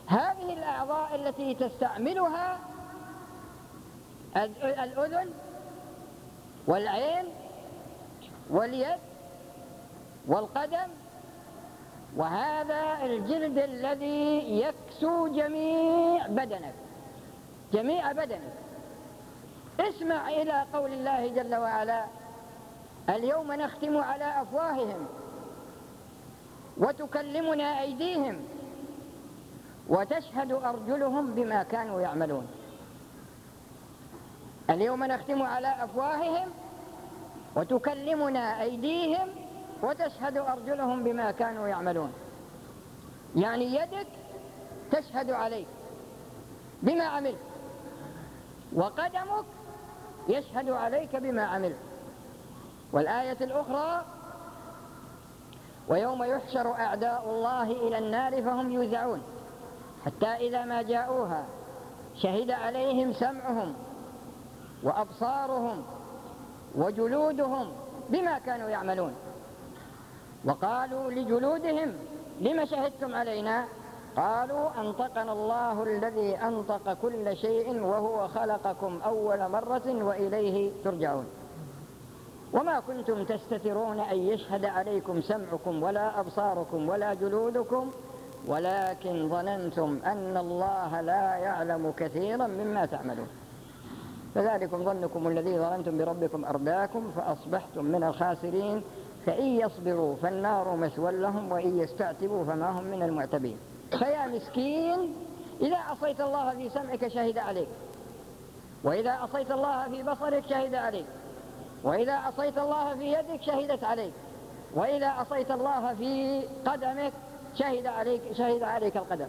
هذه الأعضاء التي تستعملها الأذن والعين واليد والقدم، وهذا الجلد الذي يكسو جميع بدنك جميع بدنك. اسمع إلى قول الله جل وعلا: اليوم نختم على أفواههم وتكلمنا أيديهم وتشهد أرجلهم بما كانوا يعملون. اليوم نختم على أفواههم وتكلمنا أيديهم وتشهد أرجلهم بما كانوا يعملون. يعني يدك تشهد عليك بما عملت، وقدمك يشهد عليك بما عملت. والآية الأخرى: ويوم يحشر أعداء الله إلى النار فهم يوزعون حتى إذا ما جاءوها شهد عليهم سمعهم وأبصارهم وجلودهم بما كانوا يعملون. وقالوا لجلودهم: لم شهدتم علينا؟ قالوا أنطقنا الله الذي أنطق كل شيء وهو خلقكم أول مرة وإليه ترجعون. وما كنتم تستترون أن يشهد عليكم سمعكم ولا أبصاركم ولا جلودكم ولكن ظننتم أن الله لا يعلم كثيرا مما تعملون. فذلكم ظنكم الذي ظننتم بربكم أرداكم فأصبحتم من الخاسرين. فإن يصبروا فالنار مثوى لهم وإن يستعتبوا فما هم من المعتبين. فيا مسكين، إذا عصيت الله في سمعك شهد عليك، وإذا عصيت الله في بصرك شهد عليك، وإذا عصيت الله في يدك شهدت عليك، وإذا عصيت الله في قدمك شهد عليك شهد عليك القدم.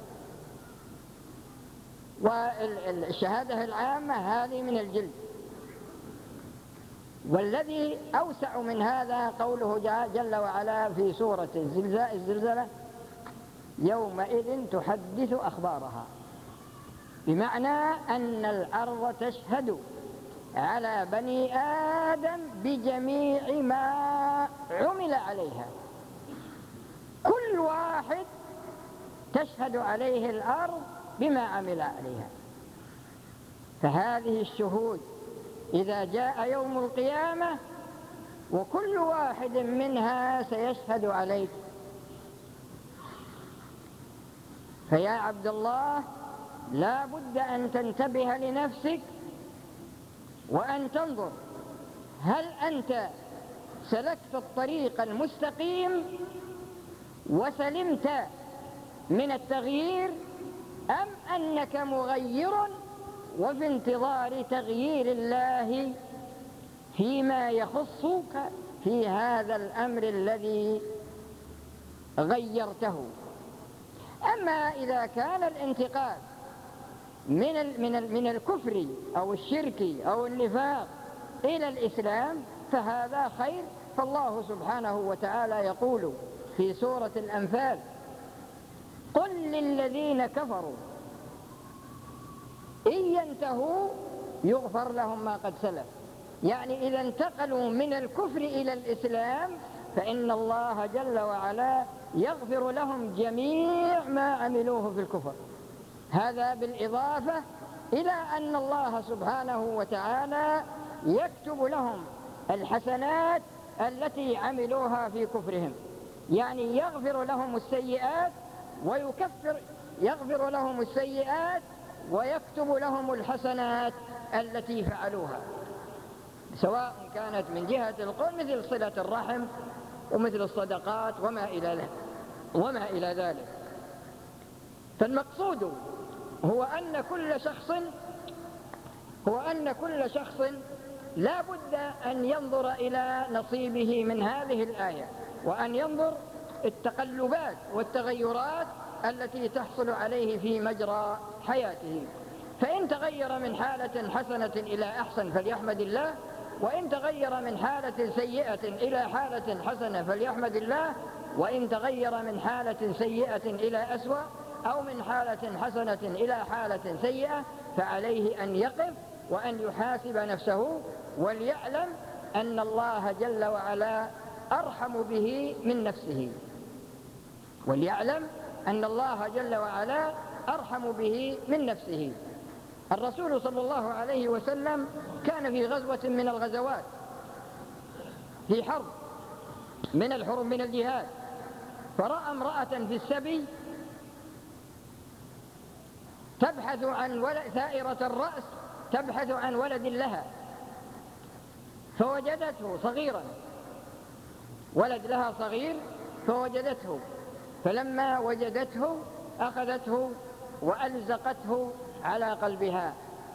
والشهادة العامة هذه من الجلد. والذي أوسع من هذا قوله جل وعلا في سورة الزلزلة: يومئذ تحدث أخبارها، بمعنى أن الأرض تشهد على بني آدم بجميع ما عمل عليها. كل واحد تشهد عليه الأرض بما عمل عليها. فهذه الشهود إذا جاء يوم القيامة وكل واحد منها سيشهد عليك. فيا عبد الله، لا بد أن تنتبه لنفسك وأن تنظر هل أنت سلكت الطريق المستقيم وسلمت من التغيير، أم أنك مغير وفي انتظار تغيير الله فيما يخصك في هذا الأمر الذي غيرته. أما إذا كان الانتقال من من من الكفر أو الشرك أو النفاق إلى الإسلام فهذا خير. فالله سبحانه وتعالى يقول في سورة الأنفال: قل للذين كفروا إن ينتهوا يغفر لهم ما قد سلف. يعني إذا انتقلوا من الكفر إلى الإسلام فإن الله جل وعلا يغفر لهم جميع ما عملوه في الكفر. هذا بالإضافة إلى أن الله سبحانه وتعالى يكتب لهم الحسنات التي عملوها في كفرهم. يعني يغفر لهم السيئات ويكفر يغفر لهم السيئات ويكتب لهم الحسنات التي فعلوها، سواء كانت من جهة القول مثل صلة الرحم ومثل الصدقات وما إلى ذلك وما إلى ذلك. فالمقصود هو أن كل شخص هو أن كل شخص لا بد أن ينظر إلى نصيبه من هذه الآية، وأن ينظر التقلبات والتغيرات التي تحصل عليه في مجرى حياته. فإن تغير من حالة حسنة إلى أحسن فليحمد الله، وإن تغير من حالة سيئة إلى حالة حسنة فليحمد الله، وإن تغير من حالة سيئة إلى أسوأ أو من حالة حسنة إلى حالة سيئة فعليه أن يقف وأن يحاسب نفسه، وليعلم أن الله جل وعلا أرحم به من نفسه، وليعلم أن الله جل وعلا أرحم به من نفسه. الرسول صلى الله عليه وسلم كان في غزوة من الغزوات، في حرب من الحروب من الجهاد، فرأى امرأة في السبي تبحث عن ولد، ثائرة الرأس تبحث عن ولد لها، فوجدته صغيرا، ولد لها صغير فوجدته، فلما وجدته أخذته وألزقته على قلبها،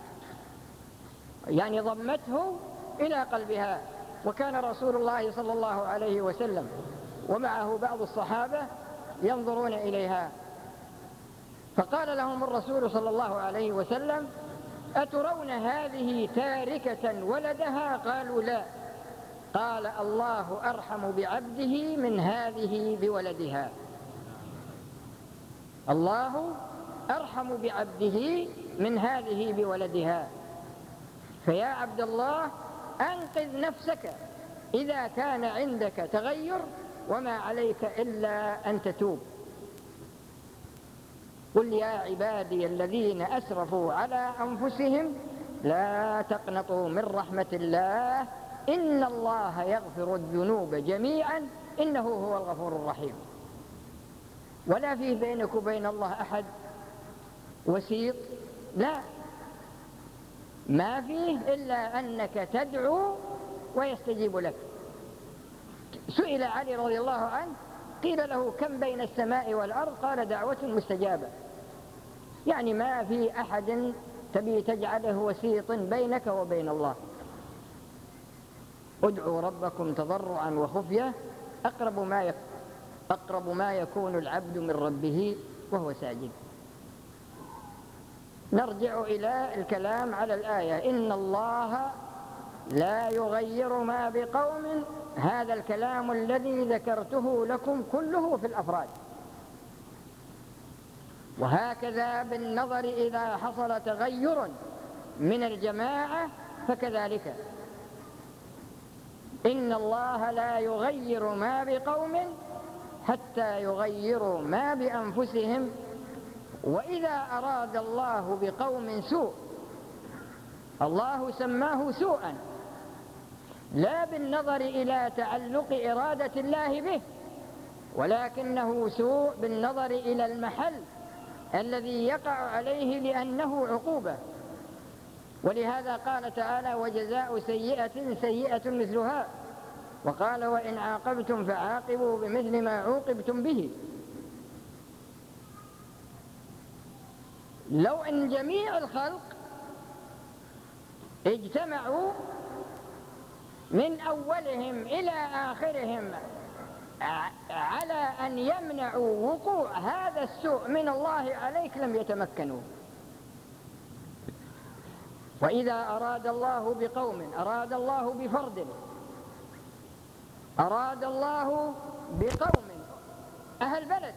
يعني ضمته إلى قلبها. وكان رسول الله صلى الله عليه وسلم ومعه بعض الصحابة ينظرون إليها، فقال لهم الرسول صلى الله عليه وسلم: أترون هذه تاركة ولدها؟ قالوا: لا. قال: الله أرحم بعبده من هذه بولدها. الله أرحم بعبده من هذه بولدها. فيا عبد الله، أنقذ نفسك إذا كان عندك تغير، وما عليك إلا أن تتوب. قل يا عبادي الذين أسرفوا على أنفسهم لا تقنطوا من رحمة الله إن الله يغفر الذنوب جميعا إنه هو الغفور الرحيم. ولا فيه بينك وبين الله أحد وسيط، لا، ما فيه إلا أنك تدعو ويستجيب لك. سئل علي رضي الله عنه، قيل له: كم بين السماء والأرض؟ قال: دعوة مستجابة. يعني ما في أحد تبي تجعله وسيط بينك وبين الله. ادعوا ربكم تضرعا وخفية أقرب ما يك... أقرب ما يكون العبد من ربه وهو ساجد. نرجع إلى الكلام على الآية: إن الله لا يغير ما بقوم. هذا الكلام الذي ذكرته لكم كله في الأفراد، وهكذا بالنظر إذا حصل تغير من الجماعة فكذلك. إن الله لا يغير ما بقوم حتى يغيروا ما بأنفسهم، وإذا أراد الله بقوم سوء، الله سماه سوءا لا بالنظر إلى تعلق إرادة الله به، ولكنه سوء بالنظر إلى المحل الذي يقع عليه لأنه عقوبة. ولهذا قال تعالى: وجزاء سيئة سيئة مثلها، وقال: وإن عاقبتم فعاقبوا بمثل ما عوقبتم به. لو أن جميع الخلق اجتمعوا من أولهم إلى آخرهم على أن يمنعوا وقوع هذا السوء من الله عليك لم يتمكنوا. وإذا أراد الله بقوم، أراد الله بفرد، أراد الله بقوم أهل بلد،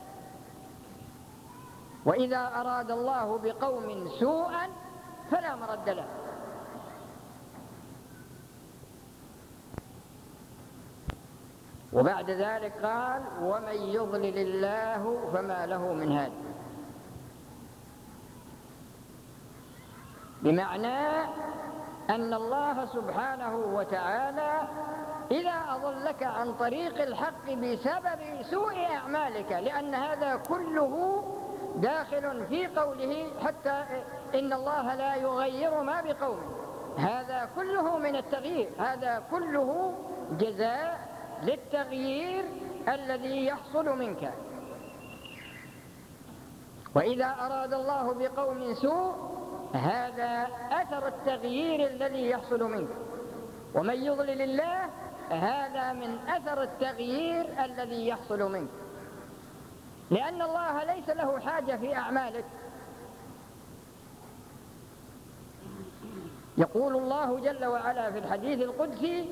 وإذا أراد الله بقوم سوءا فلا مرد له. وبعد ذلك قال: ومن يضلل الله فما له من هاد. بمعنى أن الله سبحانه وتعالى إذا أضلك عن طريق الحق بسبب سوء أعمالك، لأن هذا كله داخل في قوله حتى إن الله لا يغير ما بقوم، هذا كله من التغيير، هذا كله جزاء للتغيير الذي يحصل منك. وإذا أراد الله بقوم سوء هذا أثر التغيير الذي يحصل منك، ومن يضلل الله هذا من أثر التغيير الذي يحصل منك، لأن الله ليس له حاجة في أعمالك. يقول الله جل وعلا في الحديث القدسي: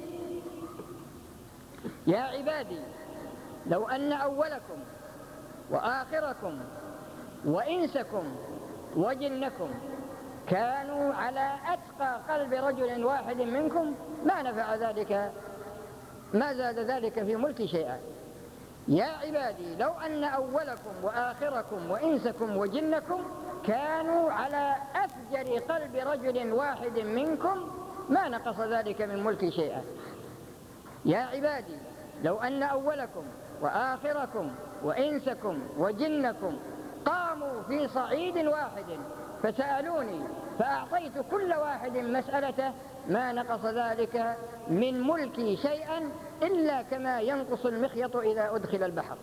يا عبادي لو أن أولكم وآخركم وإنسكم وجنكم كانوا على أتقى قلب رجل واحد منكم ما نفع ذلك، ما زاد ذلك في ملك شيئا. يا عبادي لو أن أولكم وآخركم وإنسكم وجنكم كانوا على أفجر قلب رجل واحد منكم ما نقص ذلك من ملكي شيئا. يا عبادي لو أن أولكم وآخركم وإنسكم وجنكم قاموا في صعيد واحد فسألوني فأعطيت كل واحد مسألته ما نقص ذلك من ملكي شيئا إلا كما ينقص المخيط إذا أدخل البحر.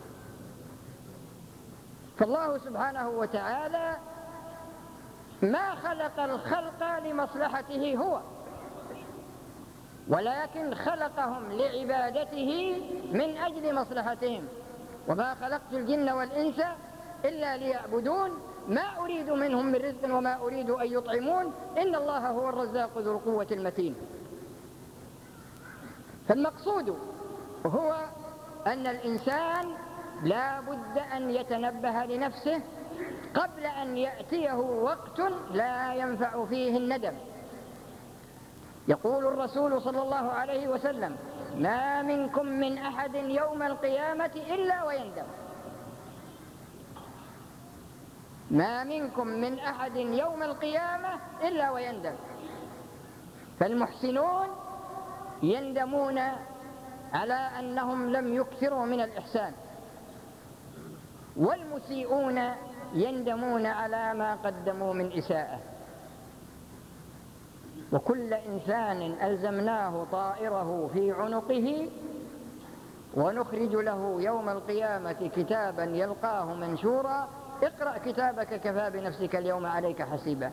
فالله سبحانه وتعالى ما خلق الخلق لمصلحته هو، ولكن خلقهم لعبادته من أجل مصلحتهم. وما خلقت الجن والإنس إلا ليعبدون ما أريد منهم من رزق وما أريد أن يطعمون إن الله هو الرزاق ذو القوة المتين. فالمقصود هو أن الإنسان لا بد أن يتنبه لنفسه قبل أن يأتيه وقت لا ينفع فيه الندم. يقول الرسول صلى الله عليه وسلم: ما منكم من أحد يوم القيامة إلا ويندم. ما منكم من أحد يوم القيامة إلا ويندم. فالمحسنون يندمون على أنهم لم يكثروا من الإحسان، والمسيئون يندمون على ما قدموا من إساءة. وكل إنسان ألزمناه طائره في عنقه ونخرج له يوم القيامة كتابا يلقاه منشورا اقرأ كتابك كفى بنفسك اليوم عليك حسيبا.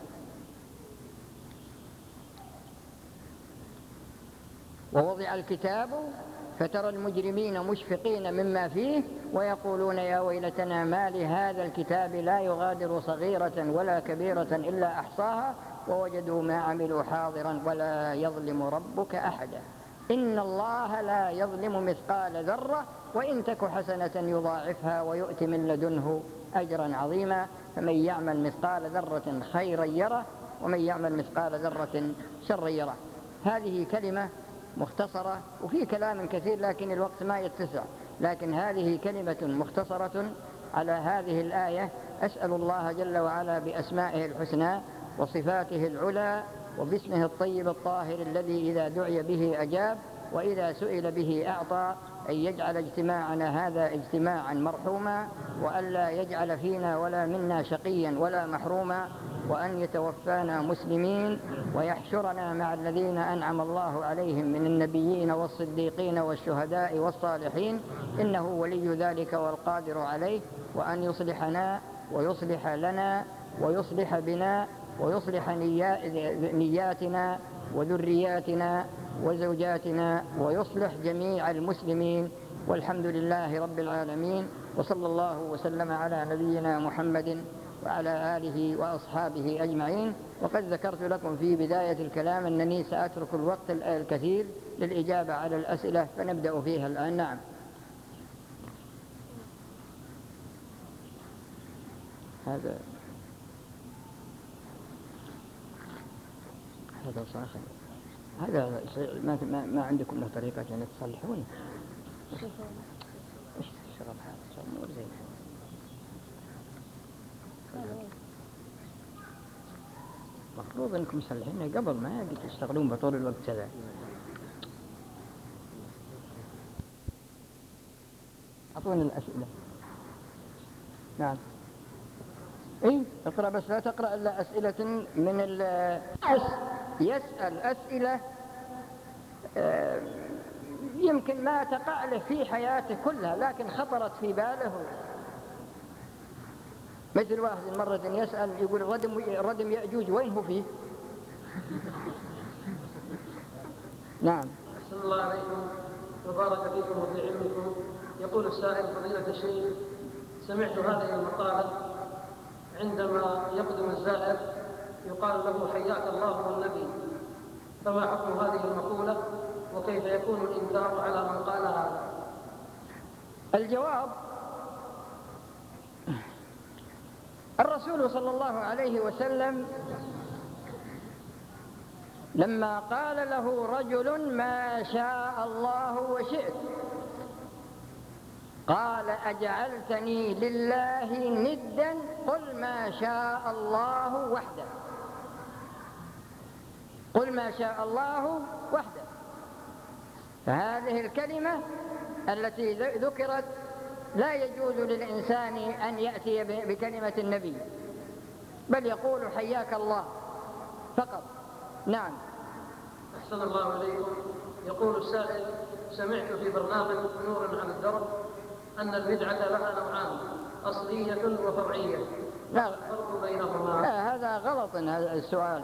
ووضع الكتاب فترى المجرمين مشفقين مما فيه ويقولون يا ويلتنا ما لهذا الكتاب لا يغادر صغيرة ولا كبيرة إلا أحصاها ووجدوا ما عملوا حاضرا ولا يظلم ربك أحدا. إن الله لا يظلم مثقال ذرة وإن تك حسنة يضاعفها ويؤتي من لدنه أجرا عظيما. فمن يعمل مثقال ذرة خيرا يره ومن يعمل مثقال ذرة شرا يره. هذه كلمة مختصرة وفي كلام كثير لكن الوقت ما يتسع، لكن هذه كلمة مختصرة على هذه الآية. أسأل الله جل وعلا بأسمائه الحسنى وصفاته العلى وباسمه الطيب الطاهر الذي إذا دعي به أجاب وإذا سئل به أعطى أن يجعل اجتماعنا هذا اجتماعا مرحوما وألا يجعل فينا ولا منا شقيا ولا محروما، وأن يتوفانا مسلمين ويحشرنا مع الذين أنعم الله عليهم من النبيين والصديقين والشهداء والصالحين إنه ولي ذلك والقادر عليه. وأن يصلحنا ويصلح لنا ويصلح بنا ويصلح نياتنا وذرياتنا وزوجاتنا ويصلح جميع المسلمين، والحمد لله رب العالمين. وصلى الله وسلم على نبينا محمد وعلى آله وأصحابه أجمعين. وقد ذكرت لكم في بداية الكلام أنني سأترك الوقت الكثير للإجابة على الأسئلة فنبدأ فيها الآن. نعم. هذا هذا صراحة هذا ما ما, ما عندكم له طريقة يعني تصلحونه؟ ايش تشرب هذا؟ شرب مو زين. مفروض انكم تصلحونه قبل ما تشتغلون بطول الوقت كذا. اعطونا الأسئلة. نعم. اي اقرأ بس لا تقرأ الا أسئلة من ال يسأل أسئلة يمكن ما تقع له في حياته كلها لكن خطرت في باله. مثل واحد مرة يسأل يقول ردم ردم يأجوج وين هو فيه؟ نعم. أحسن الله عليكم وبارك فيكم وفي علمكم. يقول السائل فضيلة الشيخ: سمعت هذه المقالة عندما يقدم الزائر يقال له حياك الله والنبي، فما حكم هذه المقولة وكيف يكون الإنكار على من قال هذا؟ الجواب: الرسول صلى الله عليه وسلم لما قال له رجل ما شاء الله وشئت قال أجعلتني لله ندا قل ما شاء الله وحده، قل ما شاء الله وحده. فهذه الكلمة التي ذكرت لا يجوز للإنسان أن يأتي بكلمة النبي، بل يقول حياك الله فقط. نعم. أحسن الله إليكم. يقول السائل: سمعت في برنامج نور عن الدرب أن البدعة لها نوعان، أصلية وفرعية، لا الفرق بينهما؟ لا، هذا غلط هذا السؤال.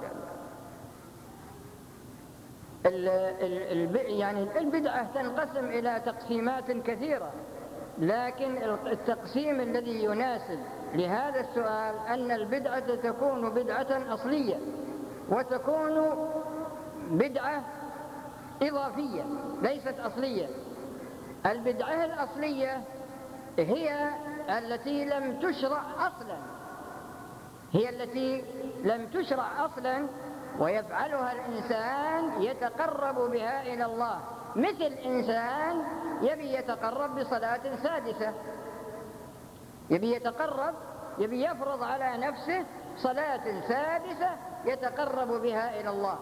ال ال يعني البدعة تنقسم إلى تقسيمات كثيرة، لكن التقسيم الذي يناسب لهذا السؤال أن البدعة تكون بدعة أصلية وتكون بدعة إضافية ليست أصلية. البدعة الأصلية هي التي لم تشرع أصلا، هي التي لم تشرع أصلا ويفعلها الإنسان يتقرب بها إلى الله، مثل إنسان يبي يتقرب بصلاة سادسة، يبي يتقرب يبي يفرض على نفسه صلاة سادسة يتقرب بها إلى الله.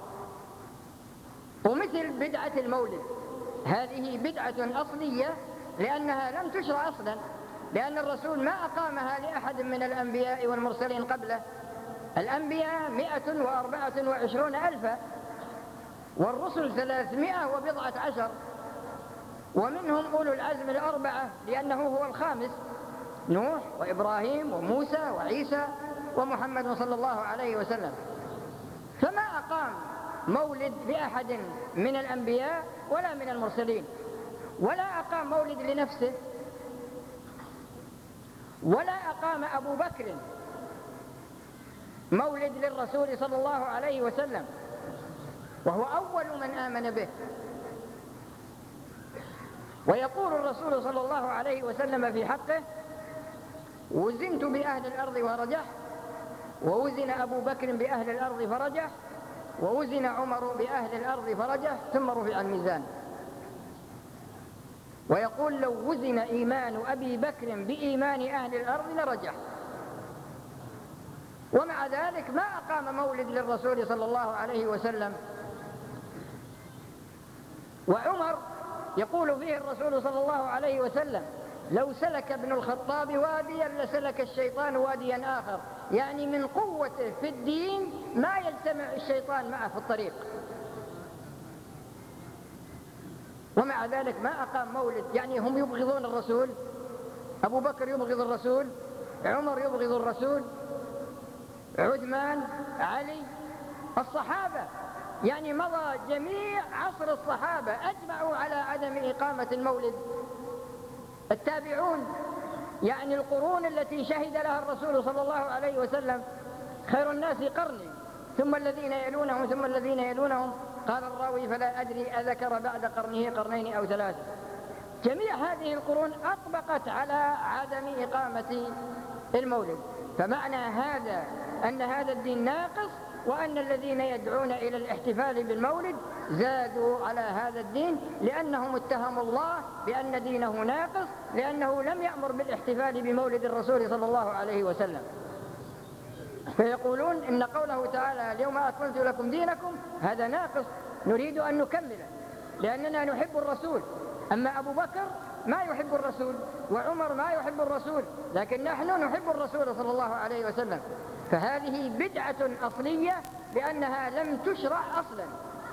ومثل بدعة المولد، هذه بدعة أصلية لأنها لم تشرع أصلا، لأن الرسول ما أقامها لأحد من الأنبياء والمرسلين قبله. الأنبياء مئة وأربعة وعشرون ألفا، والرسل ثلاثمائة وبضعة عشر، ومنهم أولو العزم الأربعة لأنه هو الخامس: نوح وإبراهيم وموسى وعيسى ومحمد صلى الله عليه وسلم. فما أقام مولد لأحد من الأنبياء ولا من المرسلين، ولا أقام مولد لنفسه، ولا أقام أبو بكر مولد للرسول صلى الله عليه وسلم وهو أول من آمن به. ويقول الرسول صلى الله عليه وسلم في حقه: وزنت بأهل الأرض ورجح، ووزن أبو بكر بأهل الأرض فرجح، ووزن عمر بأهل الأرض فرجح، ثم رفع الميزان. ويقول: لو وزن إيمان أبي بكر بإيمان أهل الأرض لرجح. ومع ذلك ما أقام مولد للرسول صلى الله عليه وسلم. وعمر يقول فيه الرسول صلى الله عليه وسلم: لو سلك ابن الخطاب واديا لسلك الشيطان واديا آخر، يعني من قوته في الدين ما يجتمع الشيطان معه في الطريق. ومع ذلك ما أقام مولد. يعني هم يبغضون الرسول، أبو بكر يبغض الرسول، عمر يبغض الرسول، عثمان، علي، الصحابة، يعني مضى جميع عصر الصحابة أجمعوا على عدم إقامة المولد. التابعون، يعني القرون التي شهد لها الرسول صلى الله عليه وسلم: خير الناس قرني ثم الذين يلونهم ثم الذين يلونهم. قال الراوي: فلا أدري أذكر بعد قرنه قرنين أو ثلاثة. جميع هذه القرون أطبقت على عدم إقامة المولد. فمعنى هذا أن هذا الدين ناقص، وأن الذين يدعون إلى الاحتفال بالمولد زادوا على هذا الدين، لأنهم اتهموا الله بأن دينه ناقص، لأنه لم يأمر بالاحتفال بمولد الرسول صلى الله عليه وسلم. فيقولون إن قوله تعالى: اليوم أكملت لكم دينكم، هذا ناقص، نريد أن نكمله لأننا نحب الرسول. أما أبو بكر ما يحب الرسول، وعمر ما يحب الرسول، لكن نحن نحب الرسول صلى الله عليه وسلم. فهذه بدعة أصلية لأنها لم تشرع أصلا.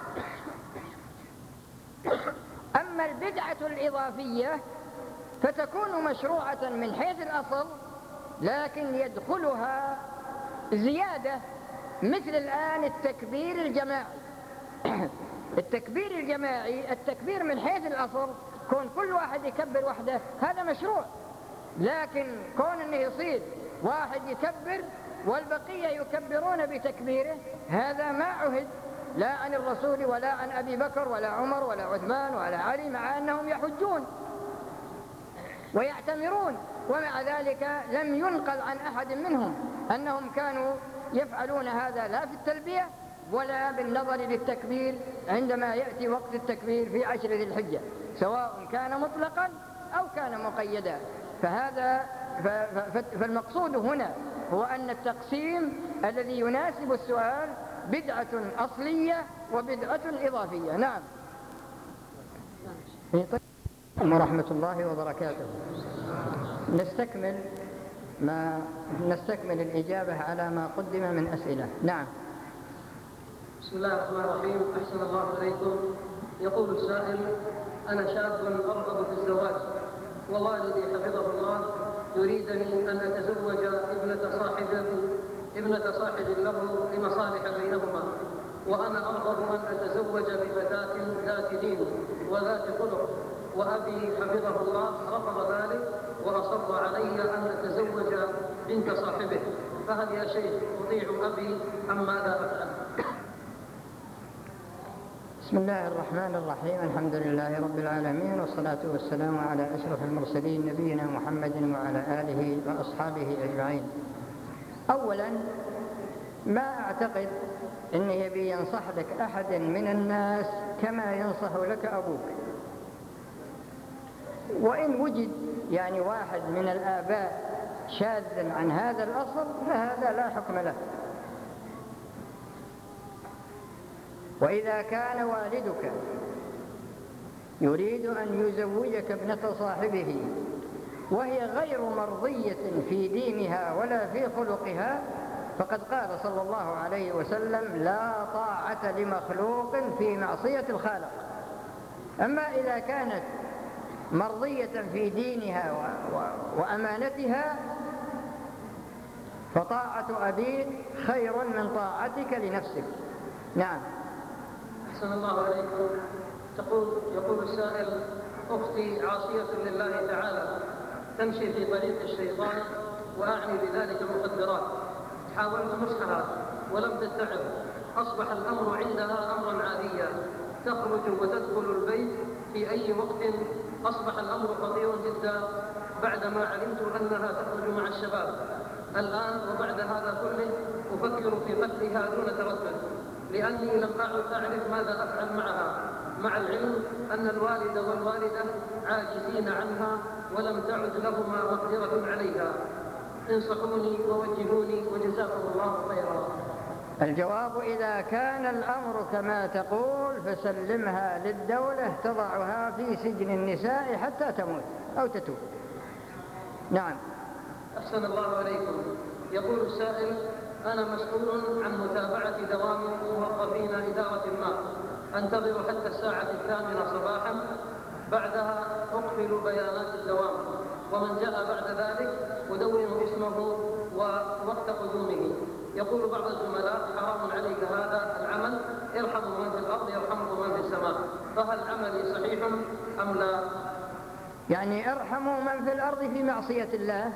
أما البدعة الإضافية فتكون مشروعة من حيث الأصل، لكن يدخلها زيادة، مثل الآن التكبير الجماعي. التكبير الجماعي، التكبير من حيث الأصل كون كل واحد يكبر وحده هذا مشروع، لكن كون أنه يصير واحد يكبر والبقية يكبرون بتكبيره هذا ما عهد لا عن الرسول ولا عن أبي بكر ولا عمر ولا عثمان ولا علي، مع أنهم يحجون ويعتمرون، ومع ذلك لم ينقل عن أحد منهم أنهم كانوا يفعلون هذا لا في التلبية ولا بالنظر للتكبير عندما يأتي وقت التكبير في عشر ذي الحجة، سواء كان مطلقا أو كان مقيدا. فهذا فالمقصود هنا هو أن التقسيم الذي يناسب السؤال بدعة أصلية وبدعة إضافية. نعم. ورحمة الله وبركاته. نستكمل ما نستكمل الإجابة على ما قدم من أسئلة. نعم. بسم الله الرحمن الرحيم. أحسن الله إليكم. يقول السائل: أنا شاب أرغب في الزواج، ووالدي حفظه الله يريدني أن أتزوج ابنة صاحب ابنة صاحب له لمصالح بينهما، وأنا أرغب أن أتزوج بفتاة ذات دين وذات خلق، وأبي حفظه الله رفض ذلك وأصر علي أن أتزوج بنت صاحبه، فهل يا شيخ أطيع أبي أم ماذا أفعل؟ بسم الله الرحمن الرحيم. الحمد لله رب العالمين، والصلاة والسلام على أشرف المرسلين نبينا محمد وعلى آله وأصحابه أجمعين. أولا، ما أعتقد أن يبي ينصح لك أحد من الناس كما ينصح لك أبوك، وإن وجد يعني واحد من الآباء شاذ عن هذا الأصل فهذا لا حكم له. وإذا كان والدك يريد أن يزوجك ابنة صاحبه وهي غير مرضية في دينها ولا في خلقها، فقد قال صلى الله عليه وسلم: لا طاعة لمخلوق في معصية الخالق. أما إذا كانت مرضية في دينها وأمانتها فطاعة أبيك خير من طاعتك لنفسك. نعم. أحسن الله عليكم. تقول يقول السائل: أختي عاصية لله تعالى، تمشي في طريق الشيطان، وأعني بذلك المخدرات. حاولت نصحها ولم تتعظ، أصبح الأمر عندها أمرا عاديا، تخرج وتدخل البيت في أي وقت. أصبح الأمر خطير جدا بعدما علمت أنها تخرج مع الشباب. الآن وبعد هذا كله أفكر في قتلها دون تردد، لأني لم أعد أعرف ماذا أفعل معها، مع العلم أن الوالد والوالدة عاجزين عنها ولم تعد لهما مقدرة عليها. انصحوني ووجهوني وجزاكم الله خيرا. الجواب: إذا كان الأمر كما تقول فسلمها للدولة تضعها في سجن النساء حتى تموت أو تتوب. نعم. أحسن الله عليكم. يقول السائل: أنا مسؤول عن متابعة دوام موظفين إدارة ما، أنتظر حتى الساعة الثامنة صباحا، بعدها أقفل بيانات الدوام، ومن جاء بعد ذلك أدون اسمه ووقت قدومه. يقول بعض الزملاء: حرام عليك هذا العمل، ارحموا من في الأرض يرحمكم من في السماء، فهل عملي صحيح أم لا؟ يعني ارحموا من في الأرض في معصية الله؟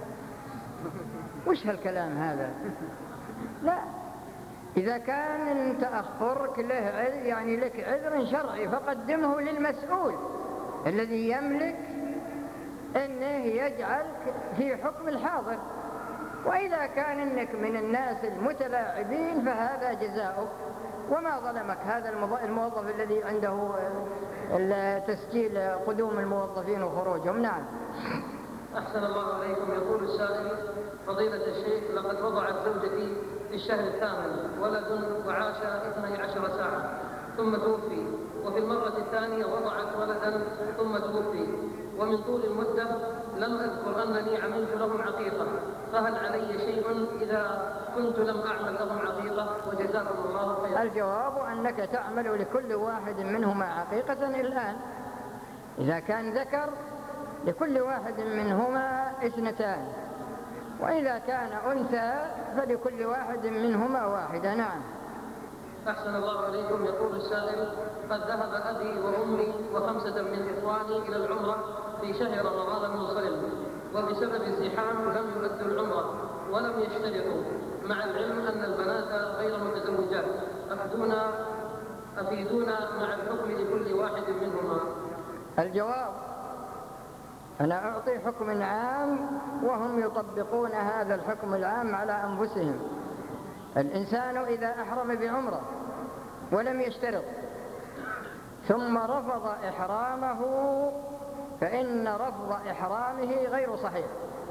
وش هالكلام هذا؟ لا، إذا كان تأخرك له يعني لك عذر شرعي فقدمه للمسؤول الذي يملك أنه يجعلك في حكم الحاضر. وإذا كان إنك من الناس المتلاعبين فهذا جزاؤك، وما ظلمك هذا الموظف الذي عنده تسجيل قدوم الموظفين وخروجهم. نعم. أحسن الله عليكم. يقول السائل: فضيلة الشيخ، لقد وضعت زوجتي في الشهر الثامن ولد وعاش اثنتي عشرة ساعة ثم توفي، وفي المرة الثانية وضعت ولدا ثم توفي، ومن طول المدة لم أذكر أنني عملت لهم عقيقة، فهل علي شيء إذا كنت لم أعمل لهم عقيقة؟ وجزاكم الله خيرا. الجواب أنك تعمل لكل واحد منهما عقيقة الآن. إذا كان ذكر لكل واحد منهما اثنتان، وإذا كان أنثى فلكل واحد منهما واحدة. نعم. أحسن الله عليكم. يقول السائل: قد ذهب أبي وأمي وخمسة من إخواني إلى العمرة في شهر رمضان المنصرم، وبسبب الزحام لم يؤدوا العمرة ولم يشترطوا، مع العلم أن البنات غير متزوجات. أفيدونا أفيدونا مع الحكم لكل واحد منهما. الجواب: أنا أعطي حكم عام وهم يطبقون هذا الحكم العام على أنفسهم. الإنسان إذا أحرم بعمرة ولم يشترط ثم رفض إحرامه فإن رفض إحرامه غير صحيح،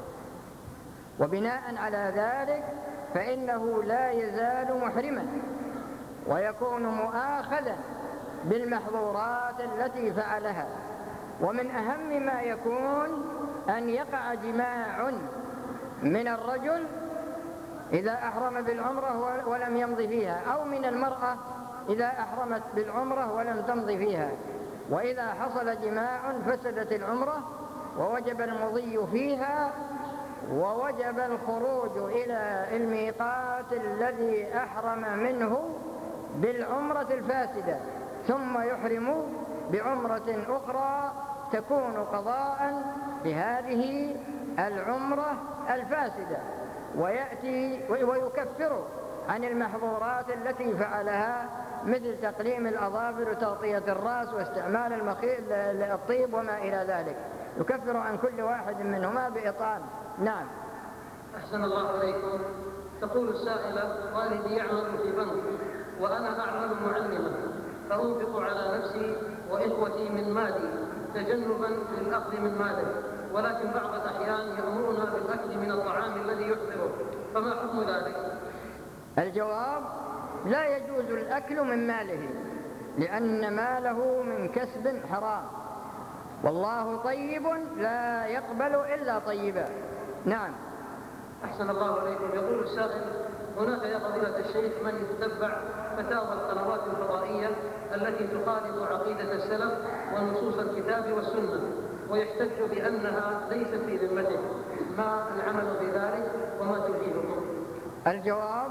وبناء على ذلك فإنه لا يزال محرما ويكون مؤاخذا بالمحظورات التي فعلها. ومن أهم ما يكون أن يقع جماع من الرجل إذا أحرم بالعمرة ولم يمضي فيها، أو من المرأة إذا أحرمت بالعمرة ولم تمضي فيها. وإذا حصل جماع فسدت العمرة ووجب المضي فيها، ووجب الخروج إلى الميقات الذي أحرم منه بالعمرة الفاسدة، ثم يحرم بعمرة أخرى تكون قضاء لهذه العمرة الفاسدة، ويأتي ويكفر عن المحظورات التي فعلها مثل تقليم الأظافر وتغطية الرأس واستعمال المخيل الطيب وما إلى ذلك، يكفر عن كل واحد منهما بإطعام. نعم. أحسن الله عليكم. تقول السائلة: والدي يعمل في بنك وأنا أعمل معلمة، فأنفق على نفسي وإخوتي من مالي تجنبا للأخذ من ماله، ولكن بعض الأحيان يأمرنا بالأكل من الطعام الذي يحضره، فما حكم ذلك؟ الجواب: لا يجوز الأكل من ماله، لأن ماله من كسب حرام، والله طيب لا يقبل إلا طيبا. نعم. أحسن الله عليكم. يقول السائل: هناك يا فضيلة الشيخ من يتبع فتاوى القنوات الفضائية التي تخالف عقيدة السلف ونصوص الكتاب والسنة، ويحتج بأنها ليست في ذمته، ما العمل بذلك وما توجيهكم؟ الجواب: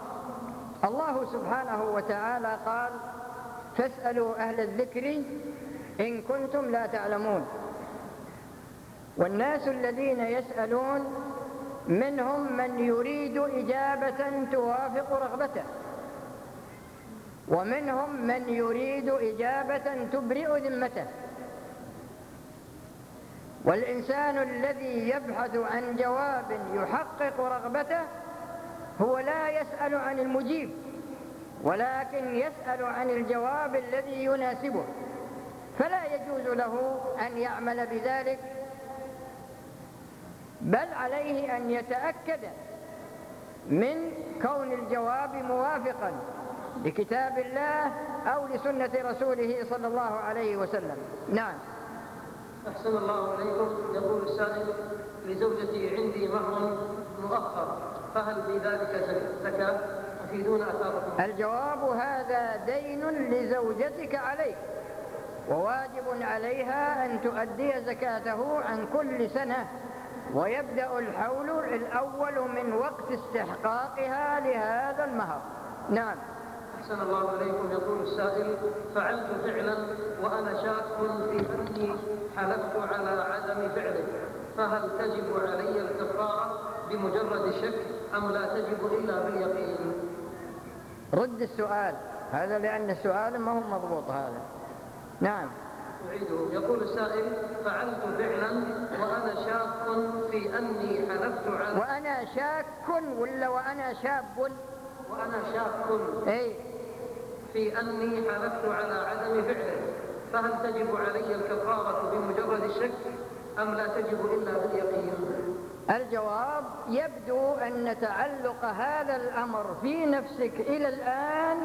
الله سبحانه وتعالى قال: فاسألوا أهل الذكر إن كنتم لا تعلمون. والناس الذين يسألون منهم من يريد إجابة توافق رغبته، ومنهم من يريد إجابة تبرئ ذمته. والإنسان الذي يبحث عن جواب يحقق رغبته هو لا يسأل عن المجيب، ولكن يسأل عن الجواب الذي يناسبه، فلا يجوز له أن يعمل بذلك، بل عليه أن يتأكد من كون الجواب موافقا لكتاب الله أو لسنة رسوله صلى الله عليه وسلم. نعم. أحسن الله عليكم. يقول السائل: لزوجتي عندي مهر مؤخر، فهل في ذلك زكاة؟ أفيدون أثاركم. الجواب: هذا دين لزوجتك عليك، وواجب عليها أن تؤدي زكاته عن كل سنة، ويبدأ الحول الأول من وقت استحقاقها لهذا المهر. نعم. أحسن الله عليكم. يقول السائل: فعلت فعلا وأنا شاك في أني حلفت على عدم فعله، فهل تجب علي الكفارة بمجرد الشك أم لا تجب إلا باليقين؟ رد السؤال هذا، لأن السؤال ما هو مضبوط هذا. نعم. أعيده. يقول السائل: فعلت فعلا وأنا شاك في أني حلفت على وأنا شاك ولا وأنا شاب؟ وأنا شاك أي في أني حلفت على عدم فعله، فهل تجب علي الكفارة بمجرد الشك أم لا تجب إلا باليقين؟ الجواب: يبدو أن تعلق هذا الأمر في نفسك إلى الآن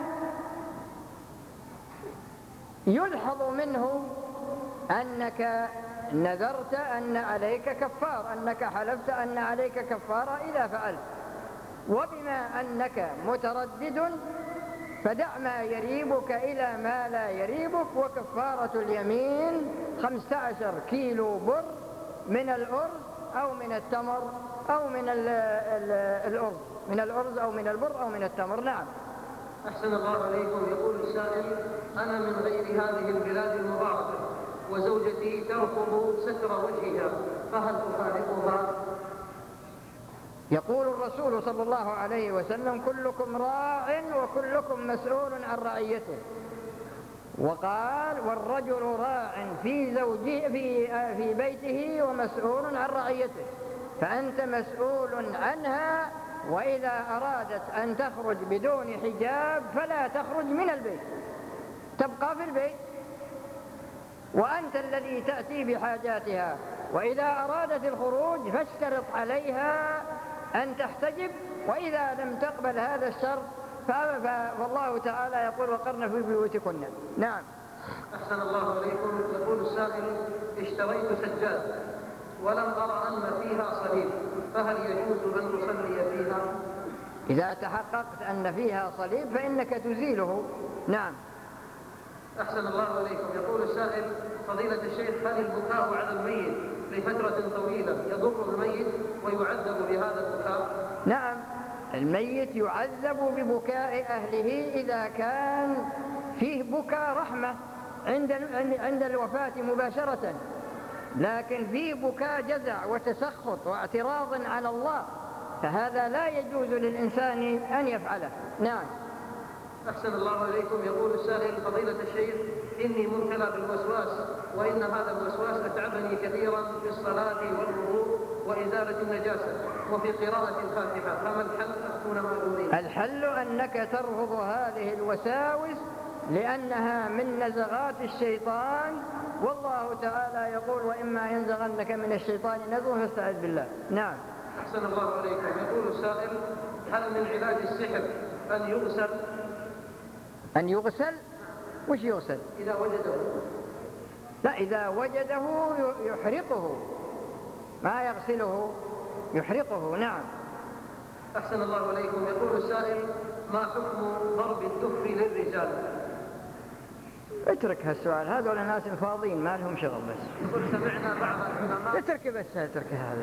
يلحظ منه أنك نذرت أن عليك كفار، أنك حلفت أن عليك كفارة إذا فعلت. وبما أنك متردد فدع ما يريبك إلى ما لا يريبك، وكفارة اليمين خمسة عشر كيلو بر من الأرز أو من التمر أو من الأرز من الأرز أو من البر أو من التمر. نعم. أحسن الله عليكم. يقول السائل: أنا من غير هذه البلاد المباركة، وزوجتي ترفض ستر وجهها، فهل تخالفها؟ يقول الرسول صلى الله عليه وسلم: كلكم راع وكلكم مسؤول عن رعيته. وقال: والرجل راع في زوجه في في بيته ومسؤول عن رعيته، فأنت مسؤول عنها، وإذا أرادت أن تخرج بدون حجاب فلا تخرج من البيت، تبقى في البيت. وأنت الذي تأتي بحاجاتها، وإذا أرادت الخروج فاشترط عليها أن تحتجب، وإذا لم تقبل هذا الشرط فالله تعالى يقول وقرن في بيوتكن. نعم. أحسن الله عليكم. يقول السائل: اشتريت سجاد ولم أرى أن فيها صليب، فهل يجوز أن أصلي فيها؟ إذا تحققت أن فيها صليب فإنك تزيله. نعم. أحسن الله عليكم. يقول السائل: فضيلة الشيخ، هل البكاء على الميت لفترة طويلة يضر الميت ويعذب بهذا البكاء؟ نعم، الميت يعذب ببكاء أهله إذا كان فيه بكاء رحمة عند عند الوفاة مباشرة، لكن فيه بكاء جزع وتسخط واعتراض على الله فهذا لا يجوز للإنسان أن يفعله. نعم. أحسن الله عليكم. يقول السائل: فضيلة الشيخ، إني مبتلى بالوسواس، وإن هذا الوسواس أتعبني كثيرا في الصلاة والوضوء وإزالة النجاسة وفي قراءة الفاتحة، فما الحل أكون مأذورين؟ الحل أنك ترفض هذه الوساوس لأنها من نزغات الشيطان، والله تعالى يقول وإما ينزغنك من الشيطان نزغ فاستعذ بالله. نعم. أحسن الله عليكم. يقول السائل: هل من علاج السحر أن يغسل؟ أن يغسل؟ وش يغسل؟ إذا وجده. لا، إذا وجده يحرقه، ما يغسله، يحرقه. نعم. أحسن الله عليكم. يقول السائل: ما حكم ضرب الدف للرجال؟ اترك هالسؤال، هذول الناس فاضيين ما لهم شغل. بس يقول: سمعنا بعض العلماء. اترك بس، اترك هذا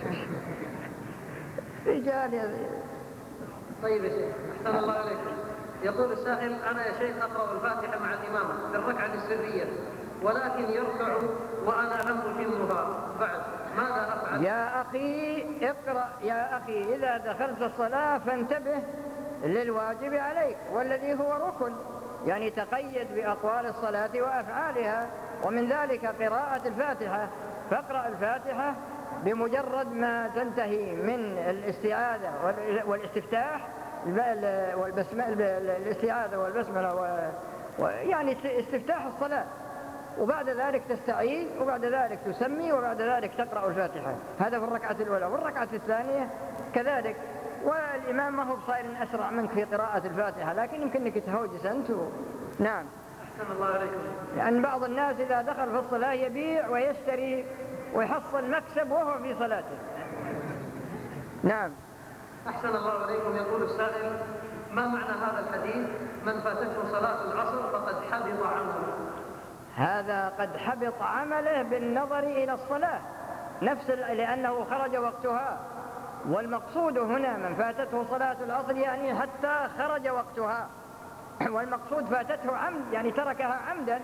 رجال يا... طيب يا شيخ، أحسن الله عليكم. يقول السائل: أنا يا شيخ أقرأ الفاتحة مع الإمام في الركعة السرية، ولكن يركع وأنا لم أتمها بعد، ماذا أفعل؟ يا أخي اقرأ يا أخي، إذا دخلت الصلاة فانتبه للواجب عليك والذي هو ركن، يعني تقيد بأقوال الصلاة وأفعالها، ومن ذلك قراءة الفاتحة، فاقرأ الفاتحة بمجرد ما تنتهي من الاستعاذة والاستفتاح والبسمة، الاستعاذة والبسملة و... يعني استفتاح الصلاة، وبعد ذلك تستعيذ، وبعد ذلك تسمي، وبعد ذلك تقرأ الفاتحة. هذا في الركعة الأولى. والركعة الثانية كذلك، والإمام ما هو بصائر أسرع منك في قراءة الفاتحة، لكن يمكنك تهوجس أنت. نعم. أحسن الله عليكم. لأن بعض الناس إذا دخل في الصلاة يبيع ويشتري ويحصل مكسب وهو في صلاته. نعم. أحسن الله عليكم. يقول السائل: ما معنى هذا الحديث: من فاتته صلاة العصر فقد حبط عمله؟ هذا قد حبط عمله بالنظر إلى الصلاة نفس، لأنه خرج وقتها، والمقصود هنا من فاتته صلاة العصر يعني حتى خرج وقتها، والمقصود فاتته عمد يعني تركها عمدا،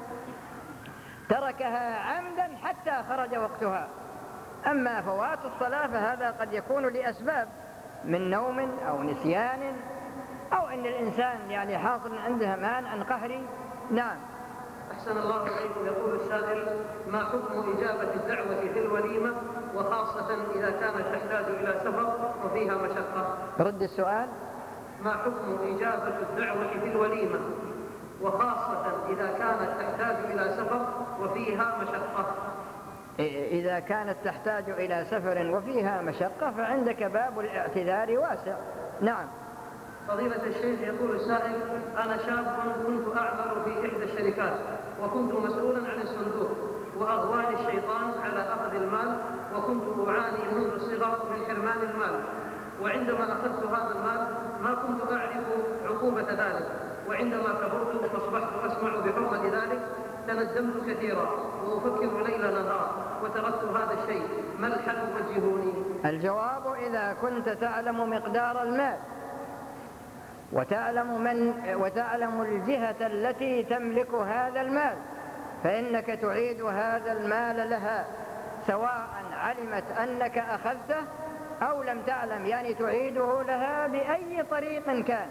تركها عمدا حتى خرج وقتها. أما فوات الصلاة فهذا قد يكون لأسباب من نوم أو نسيان، أو أن الإنسان يعني حاصل عنده مانع قهري. نعم. أحسن الله عليكم. يقول السائل: ما حكم إجابة الدعوة في الوليمة، وخاصة إذا كانت تحتاج إلى سفر وفيها مشقة؟ رد السؤال. ما حكم إجابة الدعوة في الوليمة، وخاصة إذا كانت تحتاج إلى سفر وفيها مشقة؟ إذا كانت تحتاج إلى سفر وفيها مشقة فعندك باب الاعتذار واسع. نعم. فضيلة الشيخ، يقول السائل: أنا شاب كنت أعمل في إحدى الشركات، وكنت مسؤولا عن الصندوق، وأغواني الشيطان على أخذ المال، وكنت أعاني منذ الصغر من حرمان المال، وعندما أخذت هذا المال ما كنت أعرف عقوبة ذلك، وعندما كبرت فأصبحت أسمع بحرمة ذلك تندمت كثيرا وأفكر ليل نهار وتركت هذا الشيء، ما الحل؟ وجهوني. الجواب: إذا كنت تعلم مقدار المال وتعلم من وتعلم الجهة التي تملك هذا المال فإنك تعيد هذا المال لها، سواء علمت أنك أخذته أو لم تعلم، يعني تعيده لها بأي طريق كان.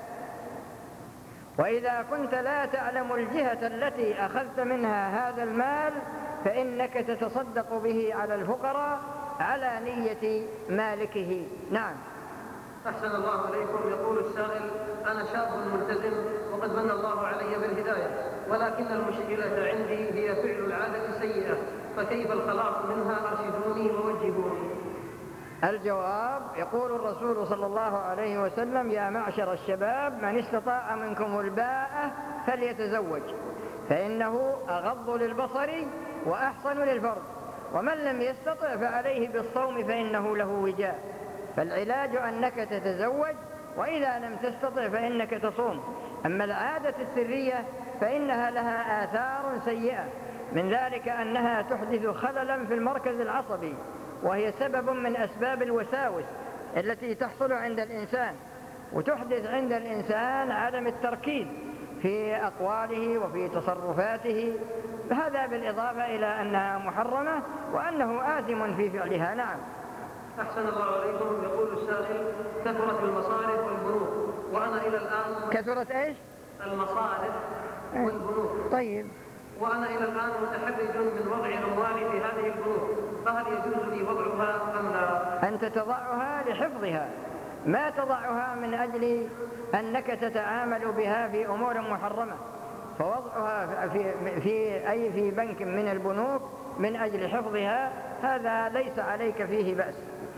وإذا كنت لا تعلم الجهة التي أخذت منها هذا المال فإنك تتصدق به على الفقراء على نية مالكه. نعم. أحسن الله عليكم. يقول السائل: أنا شاب ملتزم وقد من الله علي بالهداية، ولكن المشكلة عندي هي فعل العادة السيئة، فكيف الخلاص منها؟ أرشدوني ووجهوني. الجواب: يقول الرسول صلى الله عليه وسلم: يا معشر الشباب، من استطاع منكم الباءة فليتزوج، فإنه أغض للبصر وأحصن للفرج، ومن لم يستطع فعليه بالصوم فإنه له وجاء. فالعلاج أنك تتزوج، وإذا لم تستطع فإنك تصوم. أما العادة السرية فإنها لها آثار سيئة، من ذلك أنها تحدث خللا في المركز العصبي، وهي سبب من أسباب الوساوس التي تحصل عند الإنسان، وتحدث عند الإنسان عدم التركيز في أقواله وفي تصرفاته، هذا بالإضافة إلى أنها محرمة وأنه آثم في فعلها. نعم. أحسن الله عليكم. يقول السائل: كثرت المصارف والبنوك وأنا إلى الآن كثرت إيش؟ المصارف والبنوك. طيب. وأنا إلى الآن متحرج من وضع أموالي في هذه البنوك، فهل يجوز لي وضعها أم لا؟ أنت تضعها لحفظها، ما تضعها من أجل أنك تتعامل بها في أمور محرمة. فوضعها في, في أي في بنك من البنوك من أجل حفظها هذا ليس عليك فيه بأس.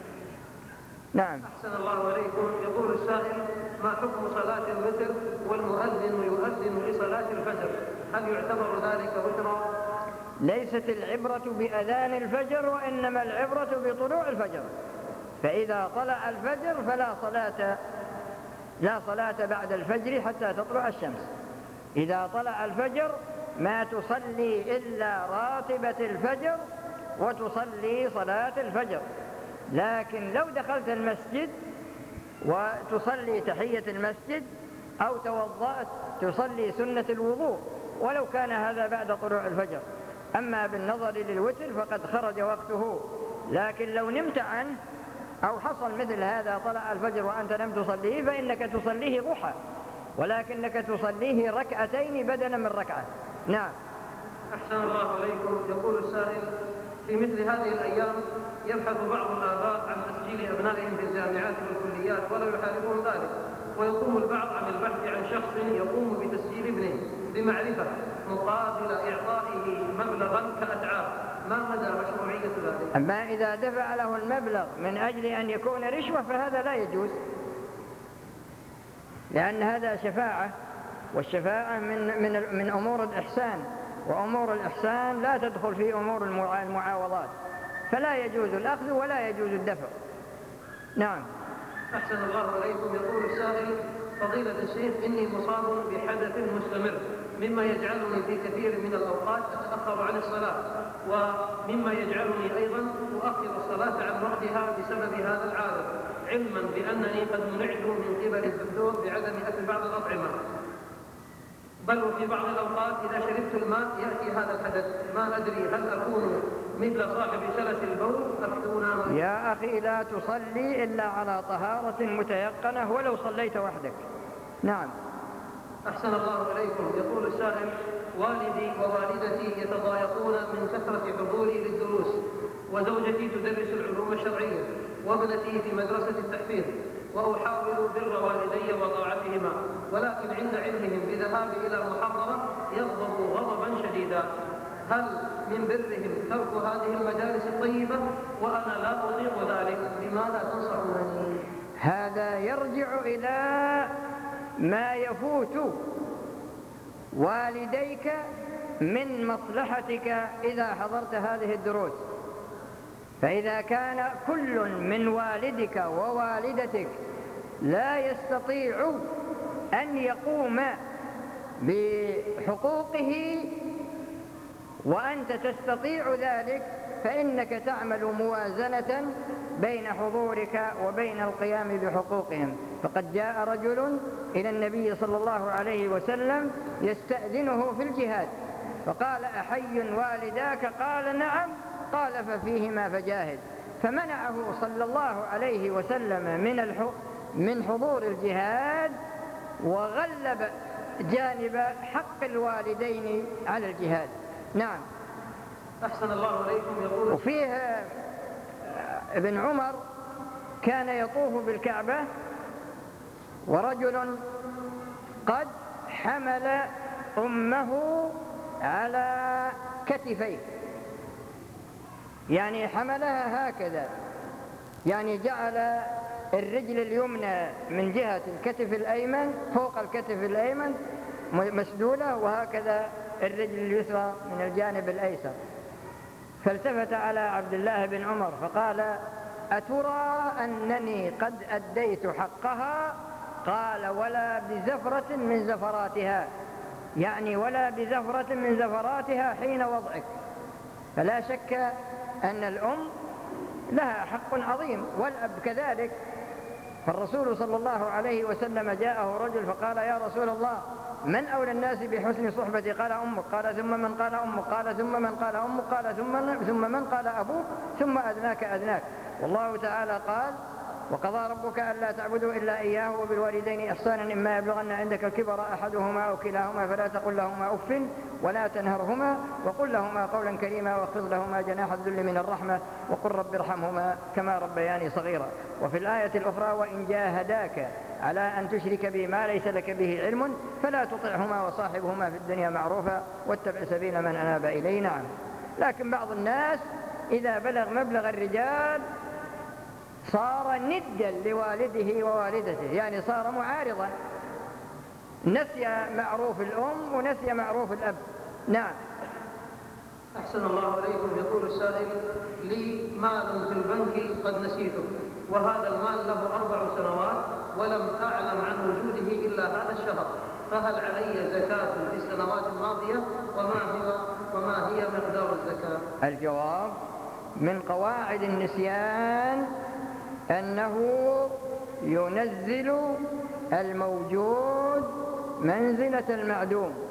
نعم. أحسن الله عليكم. يقول السائل: ما حكم صلاة الوتر والمؤذن يؤذن لصلاة الفجر؟ هل يعتبر ذلك وترا؟ ليست العبرة بأذان الفجر، وإنما العبرة بطلوع الفجر. فإذا طلع الفجر فلا صلاة لا صلاة بعد الفجر حتى تطلع الشمس. إذا طلع الفجر ما تصلي إلا راتبة الفجر وتصلي صلاة الفجر. لكن لو دخلت المسجد وتصلي تحية المسجد أو توضأت تصلي سنة الوضوء، ولو كان هذا بعد طلوع الفجر. أما بالنظر للوتر فقد خرج وقته، لكن لو نمت عنه أو حصل مثل هذا طلع الفجر وأنت لم تصليه فإنك تصليه ضحى، ولكنك تصليه ركعتين بدلا من ركعة. نعم. أحسن الله عليكم. يقول السائل: في مثل هذه الأيام يبحث بعض الآباء عن تسجيل أبنائهم في الجامعات والكليات ولا يحاربهم ذلك، ويقوم البعض عن البحث عن شخص يقوم بتسجيل ابنه بمعرفة مقابل إعطائه مبلغا كأتعاب، ما مدى مشروعية ذلك؟ أما إذا دفع له المبلغ من أجل أن يكون رشوة فهذا لا يجوز، لأن هذا شفاعة، والشفاعة من, من, من أمور الإحسان، وأمور الإحسان لا تدخل في أمور المعاوضات، فلا يجوز الأخذ ولا يجوز الدفع. نعم. أحسن الله عليكم. يقول السائل: فضيلة الشيخ، إني مصاب بحدث مستمر مما يجعلني في كثير من الأوقات أتأخر عن الصلاة، ومما يجعلني أيضا أؤخر الصلاة عن وقتها بسبب هذا العارض، علما بأنني قد منعت من قبل الدكتور بعدم أكل بعض الأطعمة، بل وفي بعض الأوقات إذا شربت الماء يأتي هذا الحدث، ما أدري هل أكون مثل صاحب سلس البول؟ أفتونا. يا أخي لا تصلي إلا على طهارة متيقنة ولو صليت وحدك. نعم. أحسن الله عليكم. يقول السائل: والدي ووالدتي يتضايقون من كثرة حضوري للدروس، وزوجتي تدرس العلوم الشرعية، وابنتي في مدرسة التحفيظ، وأحاول بر والدي وطاعتهما، ولكن عند علمهم بذهابي إلى محاضرة يغضبوا غضبا شديدا. هل من برهم ترك هذه المجالس الطيبة؟ وأنا لا أطيق ذلك، لماذا تنصحونني؟ هذا يرجع إلى ما يفوت والديك من مصلحتك إذا حضرت هذه الدروس. فإذا كان كل من والدك ووالدتك لا يستطيع أن يقوم بحقوقه وأنت تستطيع ذلك، فإنك تعمل موازنة بين حضورك وبين القيام بحقوقهم. فقد جاء رجل إلى النبي صلى الله عليه وسلم يستأذنه في الجهاد، فقال: أحي والداك؟ قال: نعم. قال: ففيهما فجاهد. فمنعه صلى الله عليه وسلم من من حضور الجهاد، وغلب جانب حق الوالدين على الجهاد. نعم. أحسن الله عليكم. يقول وفيه ابن عمر كان يطوف بالكعبة ورجل قد حمل أمه على كتفيه، يعني حملها هكذا، يعني جعل الرجل اليمنى من جهة الكتف الأيمن فوق الكتف الأيمن مسدولة، وهكذا الرجل اليسرى من الجانب الأيسر. فالتفت على عبد الله بن عمر فقال: أترى أنني قد أديت حقها؟ قال: ولا بزفرة من زفراتها، يعني ولا بزفرة من زفراتها حين وضعك. فلا شك أن الأم لها حق عظيم، والأب كذلك. فالرسول صلى الله عليه وسلم جاءه رجل فقال: يا رسول الله، من أولى الناس بحسن صحبتي؟ قال: أمك. قال: ثم من؟ قال: أمك. قال: ثم من؟ قال: أمك. قال: ثم ثم من؟ قال: أبوك. ثم أدناك أدناك. والله تعالى قال: وقضى ربك ألا تعبدوا إلا إياه وبالوالدين إحسانا إما يبلغن عندك الكبر أحدهما أو كلاهما فلا تقل لهما أف ولا تنهرهما وقل لهما قولا كريما واخفض لهما جناح الذل من الرحمة وقل رب ارحمهما كما ربياني صغيرا. وفي الآية الأخرى: وإن جاهداك على أن تشرك بي ما ليس لك به علم فلا تطعهما وصاحبهما في الدنيا معروفا واتبع سبيل من أناب إلي. نعم، لكن بعض الناس إذا بلغ مبلغ الرجال صار ندا لوالده ووالدته، يعني صار معارضا، نسي معروف الأم ونسي معروف الأب. نعم. أحسن الله عليكم. يقول السائل: لي مال في البنك قد نسيته، وهذا المال له أربع سنوات ولم أعلم عن وجوده إلا هذا الشهر، فهل علي زكاة في السنوات الماضية؟ وما هي وما هي مقدار الزكاة؟ الجواب: من قواعد النسيان أنه ينزل الموجود منزلة المعدوم.